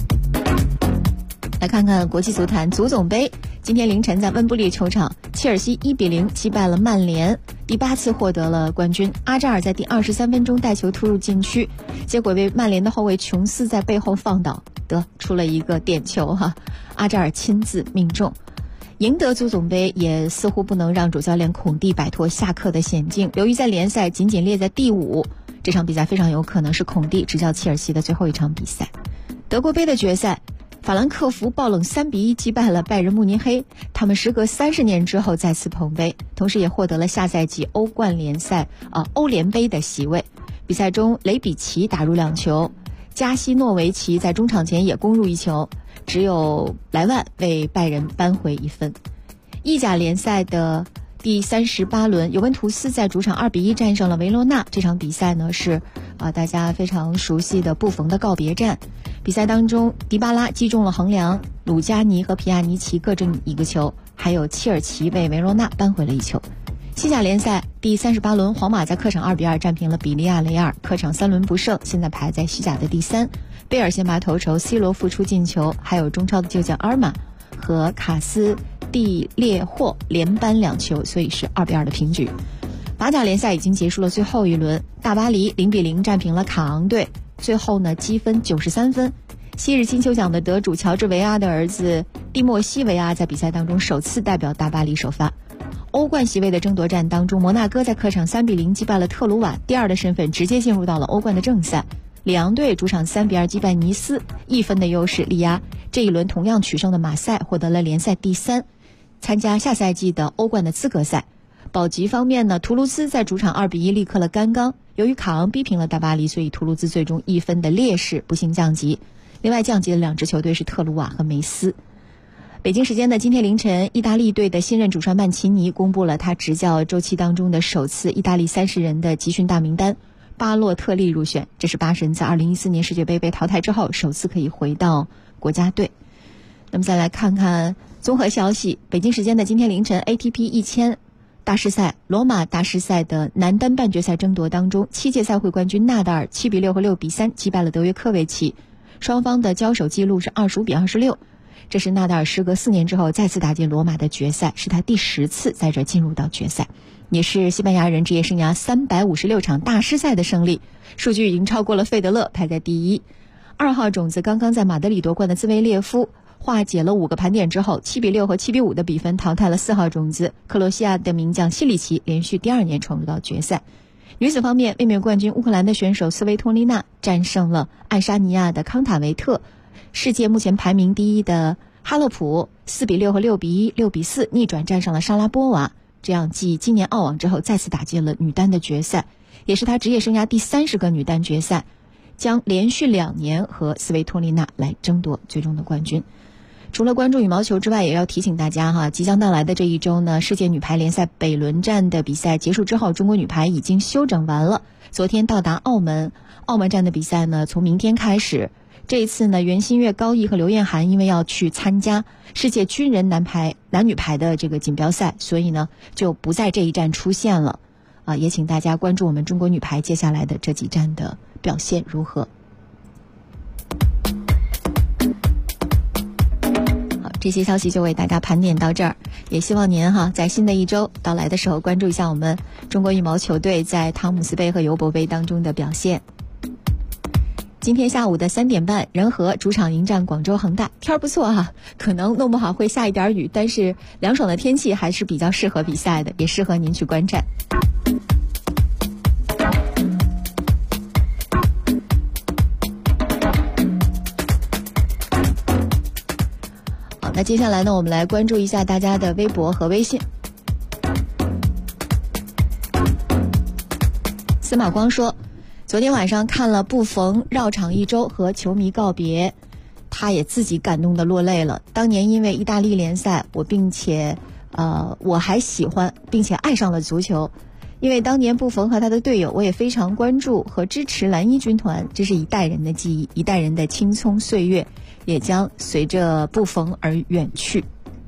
来看看国际足坛足总杯，今天凌晨在温布利球场，切尔西1-0击败了曼联，第8次获得了冠军。阿扎尔在第23分钟带球突入禁区，结果被曼联的后卫琼斯在背后放倒，得出了一个点球阿扎尔亲自命中。赢得足总杯也似乎不能让主教练孔蒂摆脱下课的险境，由于在联赛仅仅列在第5，这场比赛非常有可能是孔蒂执教切尔西的最后一场比赛。德国杯的决赛，法兰克福爆冷3-1击败了拜仁慕尼黑，他们时隔30年之后再次捧杯，同时也获得了下赛季欧冠联赛欧联杯的席位。比赛中雷比奇打入2球，加西诺维奇在中场前也攻入1球，只有莱万为拜仁扳回1分。意甲联赛的第38轮，尤文图斯在主场2-1战胜了维罗纳，这场比赛呢是大家非常熟悉的布冯的告别战。比赛当中，迪巴拉击中了横梁，鲁加尼和皮亚尼奇各进1个球，还有切尔奇为维罗纳扳回了1球。西甲联赛第38轮，皇马在客场2-2战平了比利亚雷亚尔，客场3轮不胜，现在排在西甲的第3。贝尔先拔头筹，C 罗复出进球，还有中超的旧将阿尔马和卡斯蒂列霍连扳2球，所以是2-2的平局。法甲联赛已经结束了最后一轮，大巴黎0-0战平了卡昂队，最后呢积分93分。昔日金球奖的得主乔治维阿的儿子蒂莫西维阿在比赛当中首次代表大巴黎首发。欧冠席位的争夺战当中，摩纳哥在客场3-0击败了特鲁瓦，第2的身份直接进入到了欧冠的正赛。里昂队主场3-2击败尼斯，1分的优势力压这一轮同样取胜的马赛，获得了联赛第3，参加下赛季的欧冠的资格赛。保级方面呢，图卢兹在主场2-1力克了甘冈，由于卡昂逼平了大巴黎，所以图卢兹最终1分的劣势不幸降级。另外降级的2支球队是特鲁瓦和梅斯。北京时间的今天凌晨，意大利队的新任主帅曼奇尼公布了他执教周期当中的首次意大利30人的集训大名单，巴洛特利入选，这是巴神在2014年世界杯被淘汰之后首次可以回到国家队。那么再来看看综合消息，北京时间的今天凌晨 ATP 1000大师赛罗马大师赛的男单半决赛争夺当中，7届赛会冠军纳达尔7-6和6-3击败了德约科维奇，双方的交手记录是25-26，这是纳达尔时隔4年之后再次打进罗马的决赛，是他第10次在这进入到决赛，也是西班牙人职业生涯356场大师赛的胜利，数据已经超过了费德勒，排在第1。2号种子刚刚在马德里夺冠的兹维列夫化解了5个盘点之后，7-6和7-5的比分淘汰了4号种子克罗西亚的名将西里奇，连续第2年闯入到决赛。女子方面，卫冕冠军乌克兰的选手斯维托利娜战胜了爱沙尼亚的康塔维特，世界目前排名第1的哈勒普4-6和6-1、6-4逆转战胜了莎拉波娃，这样继今年澳网之后再次打进了女单的决赛，也是她职业生涯第30个女单决赛，将连续2年和斯维托利娜来争夺最终的冠军。除了关注羽毛球之外，也要提醒大家即将到来的这一周呢，世界女排联赛北轮战的比赛结束之后，中国女排已经休整完了，昨天到达澳门站的比赛呢，从明天开始这一次呢，袁心玥、高毅和刘晏含因为要去参加世界军人男女排的这个锦标赛，所以呢就不在这一站出现了。也请大家关注我们中国女排接下来的这几站的表现如何。好，这些消息就为大家盘点到这儿，也希望您在新的一周到来的时候关注一下我们中国羽毛球队在汤姆斯杯和尤伯杯当中的表现。今天下午的3点半，人和主场迎战广州恒大，天儿不错可能弄不好会下一点雨，但是凉爽的天气还是比较适合比赛的，也适合您去观战。好，那接下来呢，我们来关注一下大家的微博和微信。司马光说，昨天晚上看了布冯绕场一周和球迷告别，他也自己感动的落泪了。当年因为意大利联赛，我还喜欢并且爱上了足球，因为当年布冯和他的队友，我也非常关注和支持蓝衣军团，这是一代人的记忆，一代人的青葱岁月也将随着布冯而远去。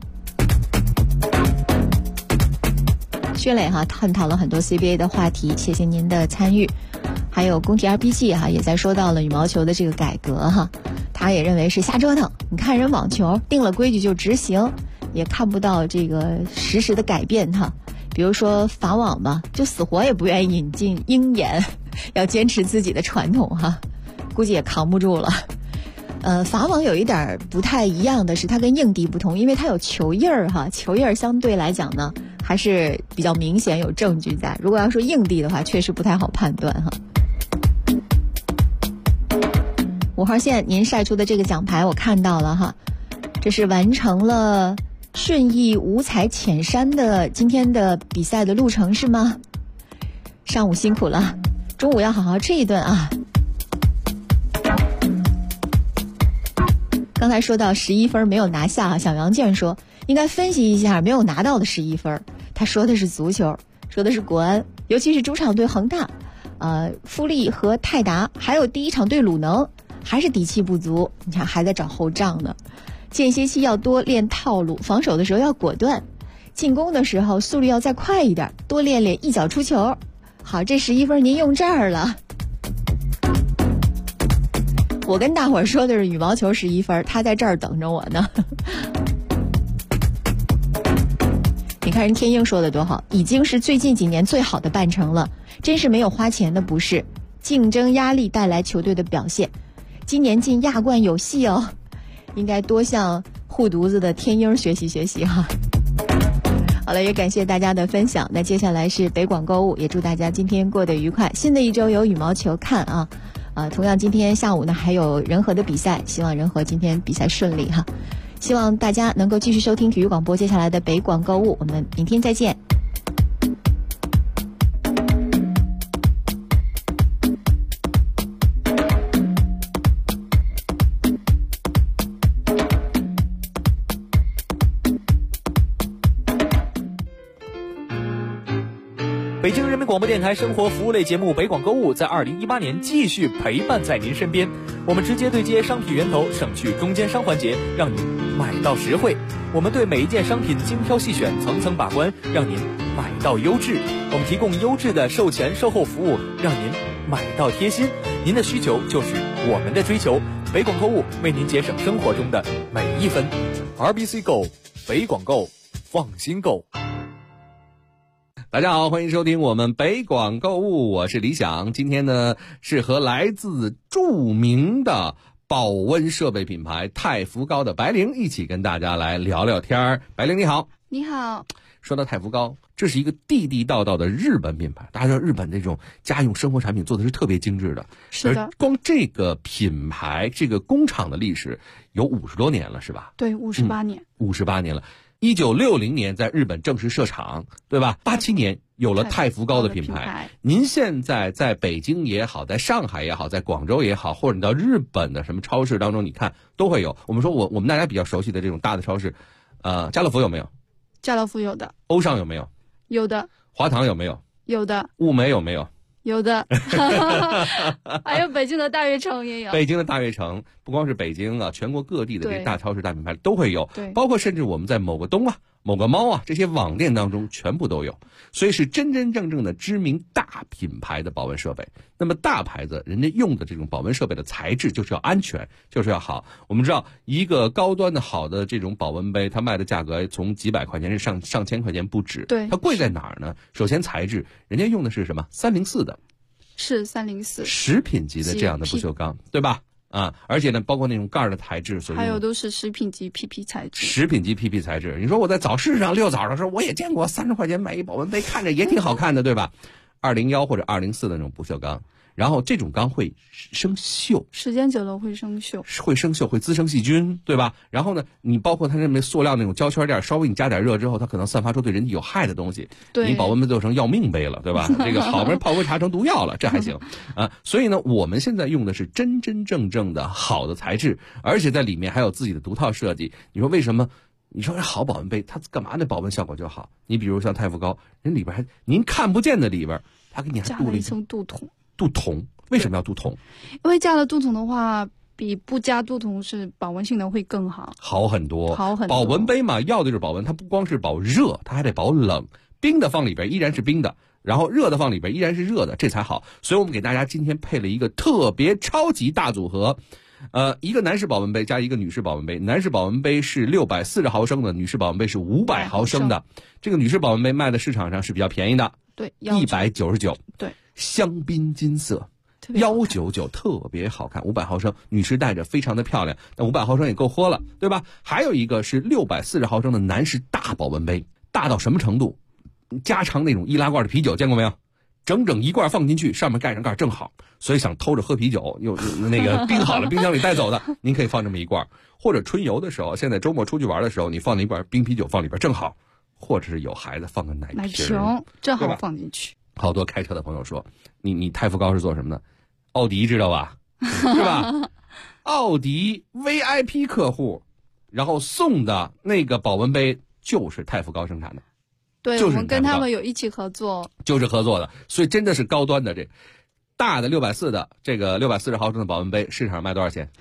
薛磊探讨了很多 CBA 的话题，谢谢您的参与。还有工体 RPG 也在说到了羽毛球的这个改革他也认为是瞎折腾。你看人网球定了规矩就执行，也看不到这个实时的改变比如说法网吧，就死活也不愿意引进鹰眼，要坚持自己的传统估计也扛不住了。法网有一点不太一样的是，它跟硬地不同，因为它有球印儿球印儿相对来讲呢还是比较明显，有证据在。如果要说硬地的话，确实不太好判断5号线您晒出的这个奖牌我看到了这是完成了顺义五彩浅山的今天的比赛的路程是吗？上午辛苦了，中午要好好吃一顿刚才说到11分没有拿下小杨健说应该分析一下没有拿到的11分，他说的是足球，说的是国安，尤其是主场对恒大，富力和泰达，还有第一场对鲁能，还是底气不足，你看还在找后账呢。间歇期要多练套路，防守的时候要果断，进攻的时候速率要再快一点，多练练一脚出球。好，这11分您用这儿了。我跟大伙儿说的是羽毛球11分，他在这儿等着我呢。你看人天鹰说的多好，已经是最近几年最好的半程了，真是没有花钱的不是，竞争压力带来球队的表现，今年进亚冠有戏哦，应该多向护犊子的天鹰学习学习好了，也感谢大家的分享。那接下来是北广购物，也祝大家今天过得愉快，新的一周有羽毛球看同样今天下午呢还有人和的比赛，希望人和今天比赛顺利希望大家能够继续收听体育广播接下来的北广购物，我们明天再见。 北京人民广播电台生活服务类节目北广购物在2018年继续陪伴在您身边，我们直接对接商品源头，省去中间商环节，让您买到实惠。我们对每一件商品精挑细选，层层把关，让您买到优质。我们提供优质的售前售后服务，让您买到贴心。您的需求就是我们的追求，北广购物为您节省生活中的每一分。RBC Go， 北广购，放心购。 大家好，欢迎收听我们北广购物，我是李想。今天呢是和来自著名的保温设备品牌太福高的白灵一起跟大家来聊聊天儿。白灵你好。 你好。 说到太福高，这是一个地地道道的日本品牌，大家知道日本这种家用生活产品做的是特别精致的。 是的。 而光这个品牌这个工厂的历史有50多年了是吧？ 对，58年。 58年了。1960年在日本正式设厂，对吧？87年有了太福高的品牌。您现在在北京也好，在上海也好，在广州也好，或者你到日本的什么超市当中，你看都会有。我们说我们大家比较熟悉的这种大的超市，家乐福有没有？ 家乐福有的。 欧尚有没有？ 有的。 华堂有没有？ 有的。 物美有没有？ 有的，还有北京的大悦城也有。 北京的大悦城不光是北京啊，全国各地的这大超市、大品牌都会有，包括甚至我们在某个东啊、某个猫啊这些网店当中全部都有，所以是真真正正的知名大品牌的保温设备。那么大牌子人家用的这种保温设备的材质就是要安全，就是要好。我们知道一个高端的好的这种保温杯，它卖的价格从几百块钱是上千块钱不止。 对， 它贵在哪儿呢？首先材质，人家用的是什么304的。 是304 食品级的这样的不锈钢，对吧？啊，而且呢，包括那种盖的材质， 还有都是食品级 PP 材质。 食品级 PP 材质，你说我在早市上遛早的时候，我也见过30块钱买一保温杯，看着也挺好看的，对吧？201或者204的那种不锈钢。然后这种钢会生锈， 时间久了会生锈， 会滋生细菌，对吧？然后呢，你包括它这塑料那种胶圈垫，稍微你加点热之后，它可能散发出对人体有害的东西。 对， 你保温杯做成要命杯了，对吧？这个好不容易泡杯茶成毒药了，这还行啊。所以呢，我们现在用的是真真正正的好的材质，而且在里面还有自己的独套设计。你说为什么？你说好保温杯，它干嘛那保温效果就好？你比如像太傅高，人里边还您看不见的里边，它给你还镀了一层镀铜。 镀铜为什么要镀铜？ 因为加了镀铜的话，比不加镀铜是保温性能会更好， 好很多。 好很多。 保温杯嘛，要的就是保温，它不光是保热，它还得保冷。冰的放里边依然是冰的，然后热的放里边依然是热的，这才好。所以我们给大家今天配了一个特别超级大组合。一个男士保温杯加一个女士保温杯，男士保温杯是640毫升的，女士保温杯是500毫升的。这个女士保温杯卖的市场上是比较便宜的， 对 ，199， 对， 香槟金色，199特别好看，500毫升，女士戴着非常的漂亮，那500毫升也够喝了，对吧？还有一个是640毫升的男士大保温杯，大到什么程度？加长那种易拉罐的啤酒，见过没有？整整一罐放进去，上面盖上盖正好。所以想偷着喝啤酒，又那个冰好了冰箱里带走的，您可以放这么一罐。或者春游的时候，现在周末出去玩的时候，你放了一罐冰啤酒放里边正好。或者是有孩子放个奶瓶正好放进去。 好多开车的朋友说，你太傅高是做什么的？奥迪知道吧？是吧？奥迪 VIP 客户，然后送的那个保温杯就是太傅高生产的。 对，我们跟他们有一起合作， 就是合作的，所以真的是高端的。这大的640的这个640毫升的保温杯，市场卖多少钱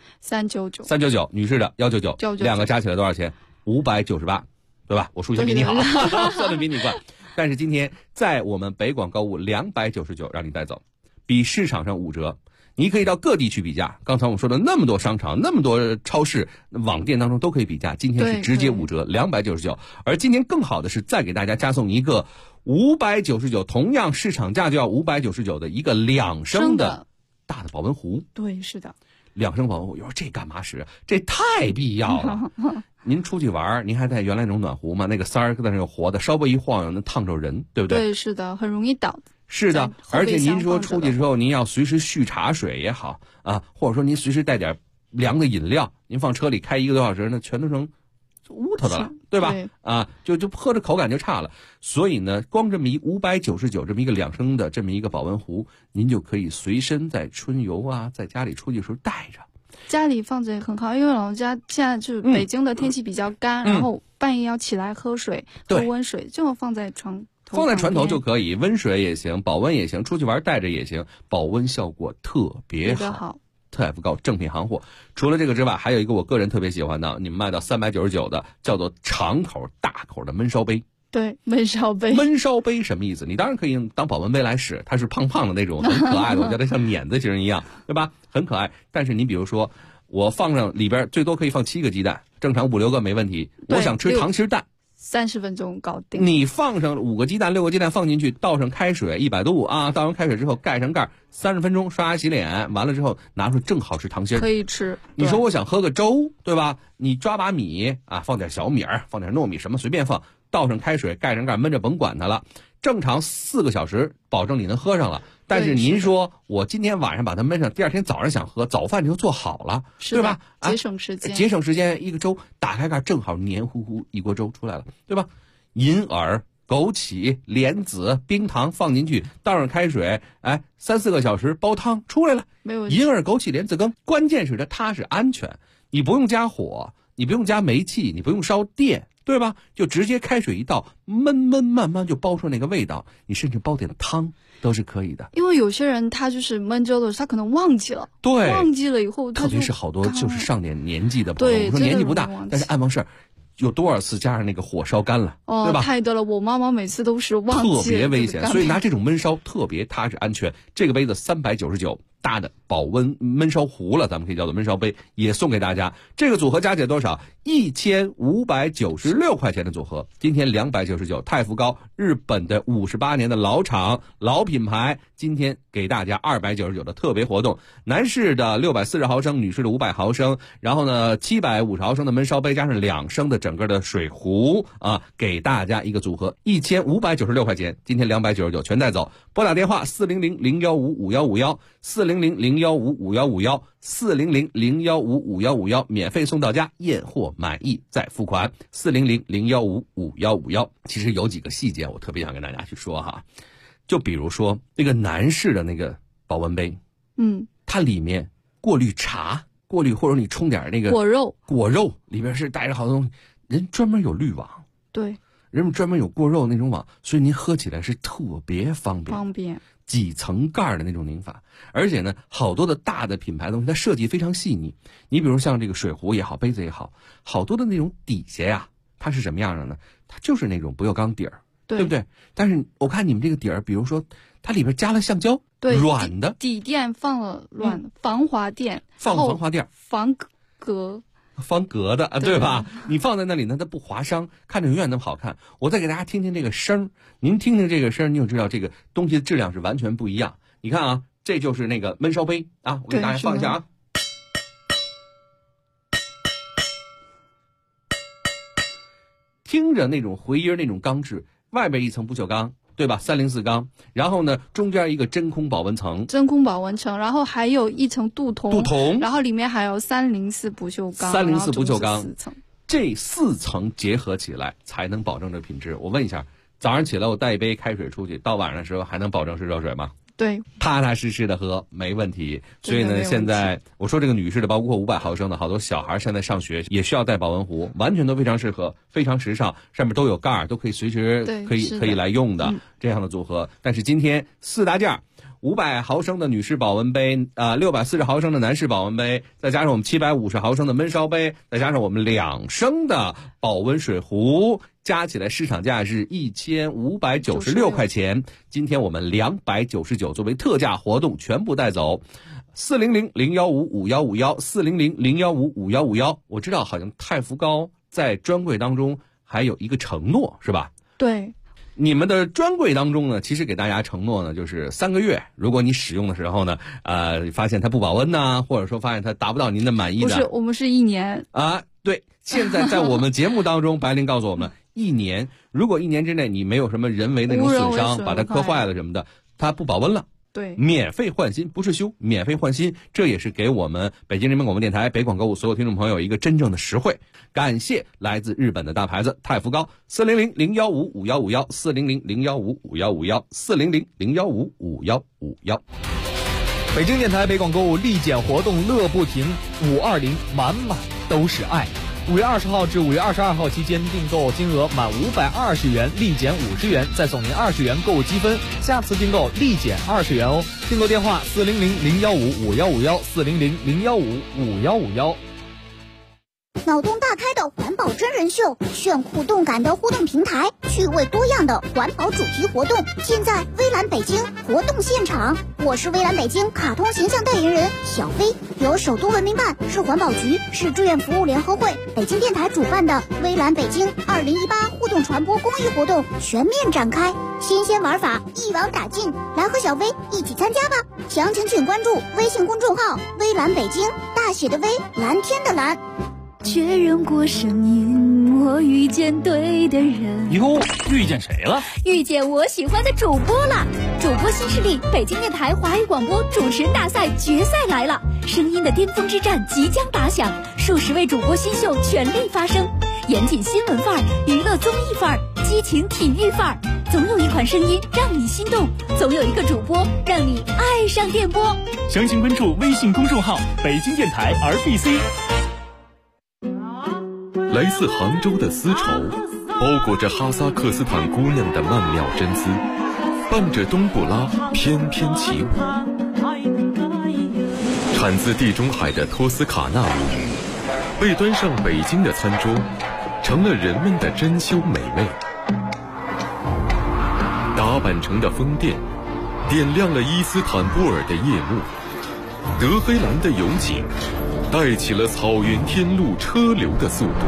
？399，女士的199，两个加起来多少钱？598，对吧？我数学比你好，算的比你快。但是今天在我们北广购物299让你带走，比市场上5折。你可以到各地去比价，刚才我们说的那么多商场、那么多超市、网店当中都可以比价，今天是直接5折，299。而今天更好的是再给大家加送一个599，同样市场价就要599的一个2升的大的保温壶。 对，是的 ，2升保温壶，有这干嘛使？这太必要了。您出去玩，您还带原来那种暖壶吗？那个塞儿在那有活的，稍微一晃悠能烫着人，对不对？ 对，是的，很容易倒。 是的，而且您说出去之后，您要随时续茶水也好啊，或者说您随时带点凉的饮料，您放车里开1个多小时，那全都成乌头的了，对吧？啊，就喝着口感就差了。所以呢，光这么一599这么一个2升的这么一个保温壶，您就可以随身在春游啊，在家里出去的时候带着。 家里放着也很好，因为老人家现在就是北京的天气比较干，然后半夜要起来喝水，喝温水，就放在床头就可以，温水也行，保温也行，出去玩带着也行，保温效果特别好。太傅高正品行货。除了这个之外，还有一个我个人特别喜欢的，你们卖到399的，叫做长口大口的焖烧杯。 对，焖烧杯。 焖烧杯什么意思？你当然可以用当保温杯来使，它是胖胖的那种，很可爱的，我觉得像碾子型一样，对吧？很可爱。但是你比如说，我放上里边最多可以放7个鸡蛋，正常5、6个没问题。我想吃溏心蛋。 30分钟搞定。 你放上5个鸡蛋、6个鸡蛋放进去，倒上开水100度啊，倒上开水之后盖上盖，30分钟刷牙洗脸，完了之后拿出正好吃溏心， 可以吃。 你说我想喝个粥，对吧？你抓把米啊，放点小米儿，放点糯米，什么随便放，倒上开水盖上盖焖着，甭管它了。正常4个小时，保证你能喝上了。但是您说我今天晚上把它焖上，第二天早上想喝，早饭就做好了，对吧？ 节省时间， 节省时间。一个粥打开盖，正好黏糊糊一锅粥出来了，对吧？银耳、枸杞、莲子、冰糖放进去，倒上开水，3、4个小时煲汤出来了， 没问题。 银耳、枸杞、莲子羹，关键是它踏实安全，你不用加火，你不用加煤气，你不用烧电， 对吧？就直接开水一倒，焖慢慢就煲出那个味道。你甚至煲点汤都是可以的。 因为有些人他就是焖粥的时候，他可能忘记了， 对， 忘记了以后， 特别是好多就是上点年纪的朋友， 对， 我说年纪不大，但是爱忘事儿。有多少次加上那个火烧干了，对吧？ 太多了，我妈妈每次都是忘记， 特别危险。所以拿这种焖烧特别踏实安全。这个杯子399，大的保温焖烧壶了，咱们可以叫做焖烧杯，也送给大家。这个组合加起来多少？1596块钱的组合，今天299。太福糕，日本的58年的老厂老品牌，今天给大家299的特别活动。男士的640毫升，女士的500毫升，然后呢750毫升的焖烧杯加上2升的整个的水壶啊，给大家一个组合，1596块钱，今天299全带走。拨打电话400-015-5151，400-015-5151，400-015-5151，免费送到家，验货满意再付款。400-015-5151。其实有几个细节我特别想跟大家去说哈，就比如说那个男士的那个保温杯，它里面过滤茶，过滤或者你冲点那个果肉里边是带着好多东西，人专门有滤网， 对， 人们专门有过肉那种网，所以您喝起来是特别方便。几层盖的那种拧法，而且呢，好多的大的品牌的东西，它设计非常细腻。你比如像这个水壶也好，杯子也好，好多的那种底下呀，它是什么样的呢？它就是那种不锈钢底儿，对不对？但是我看你们这个底儿，比如说它里边加了橡胶， 对， 软的底垫放了防滑垫， 放防滑垫， 方格的，对吧？你放在那里呢，它不划伤，看着永远那么好看。我再给大家听听这个声，您听听这个声，你就知道这个东西的质量是完全不一样。你看啊，这就是那个焖烧杯啊，我给大家放一下啊，听着那种回音，那种钢质，外边一层不锈钢，对吧？304钢，然后呢，中间一个真空保温层， 然后还有一层镀铜，然后里面还有304不锈钢 ，304不锈钢，这4层结合起来才能保证这品质。我问一下，早上起来我带一杯开水出去，到晚上的时候还能保证是热水吗？ 对， 踏踏实实的喝没问题。所以呢，现在我说这个女士的，包括500毫升的，好多小孩现在上学也需要带保温壶，完全都非常适合，非常时尚，上面都有盖儿，都可以随时可以来用的这样的组合。但是今天4大件，500毫升的女士保温杯，640毫升的男士保温杯，再加上我们750毫升的焖烧杯，再加上我们2升的保温水壶，加起来市场价是1596块钱。今天我们299作为特价活动全部带走。400-015-5151，400-015-5151。我知道好像太福糕在专柜当中还有一个承诺，是吧？ 对。 你们的专柜当中呢，其实给大家承诺呢，就是3个月，如果你使用的时候呢，发现它不保温呐，或者说发现它达不到您的满意的， 不是，我们是1年啊。对，现在在我们节目当中，白灵告诉我们，1年，如果1年之内你没有什么人为那种损伤，把它磕坏了什么的，它不保温了。 对， 免费换新，不是修，免费换新，这也是给我们北京人民广播电台北广购物所有听众朋友一个真正的实惠。感谢来自日本的大牌子太福糕，400-015-5151，400-015-5151，400-015-5151。 北京电台北广购物立减活动乐不停，520满满都是爱。5月20号至5月22号期间，订购金额满520元立减50元，再送您20元购物积分，下次订购立减20元哦。订购电话400-015-5151，400-015-5151。 脑洞大开的环保真人秀，炫酷动感的互动平台，趣味多样的环保主题活动，现在微蓝北京活动现场。我是微蓝北京卡通形象代言人小飞，由首都文明办、市环保局、市志愿服务联合会、北京电台主办的微蓝北京2018互动传播公益活动全面展开，新鲜玩法一网打尽，来和小飞一起参加吧！详情请关注微信公众号微蓝北京，大写的微，蓝天的蓝。 确认过声音，我遇见对的人。 哟，遇见谁了？ 遇见我喜欢的主播了！主播新势力，北京电台华语广播主持人大赛决赛来了，声音的巅峰之战即将打响，数十位主播新秀全力发声，严谨新闻范儿，娱乐综艺范儿，激情体育范儿，总有一款声音让你心动，总有一个主播让你爱上电波。 详情关注微信公众号北京电台 RBC。 来自杭州的丝绸，包裹着哈萨克斯坦姑娘的曼妙真姿，伴着冬不拉翩翩起舞。产自地中海的托斯卡纳母语，被端上北京的餐桌，成了人们的珍馐美味。达坂城的风电点亮了伊斯坦布尔的夜幕，德黑兰的勇景带起了草原天路车流的速度，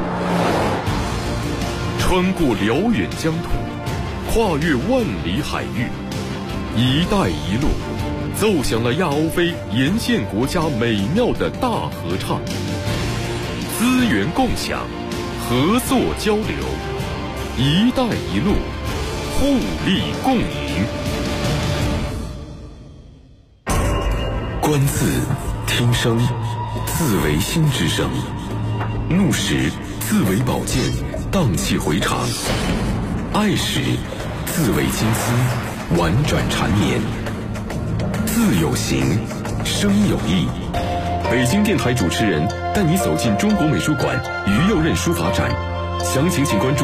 穿过辽远疆土，跨越万里海域，一带一路奏响了亚欧非沿线国家美妙的大合唱。资源共享，合作交流，一带一路，互利共赢。观字听声，字为心之声；怒时字为宝剑，荡气回肠；爱时字为金丝，婉转缠绵。字有形，声有意。北京电台主持人带你走进中国美术馆于右任书法展，详情请关注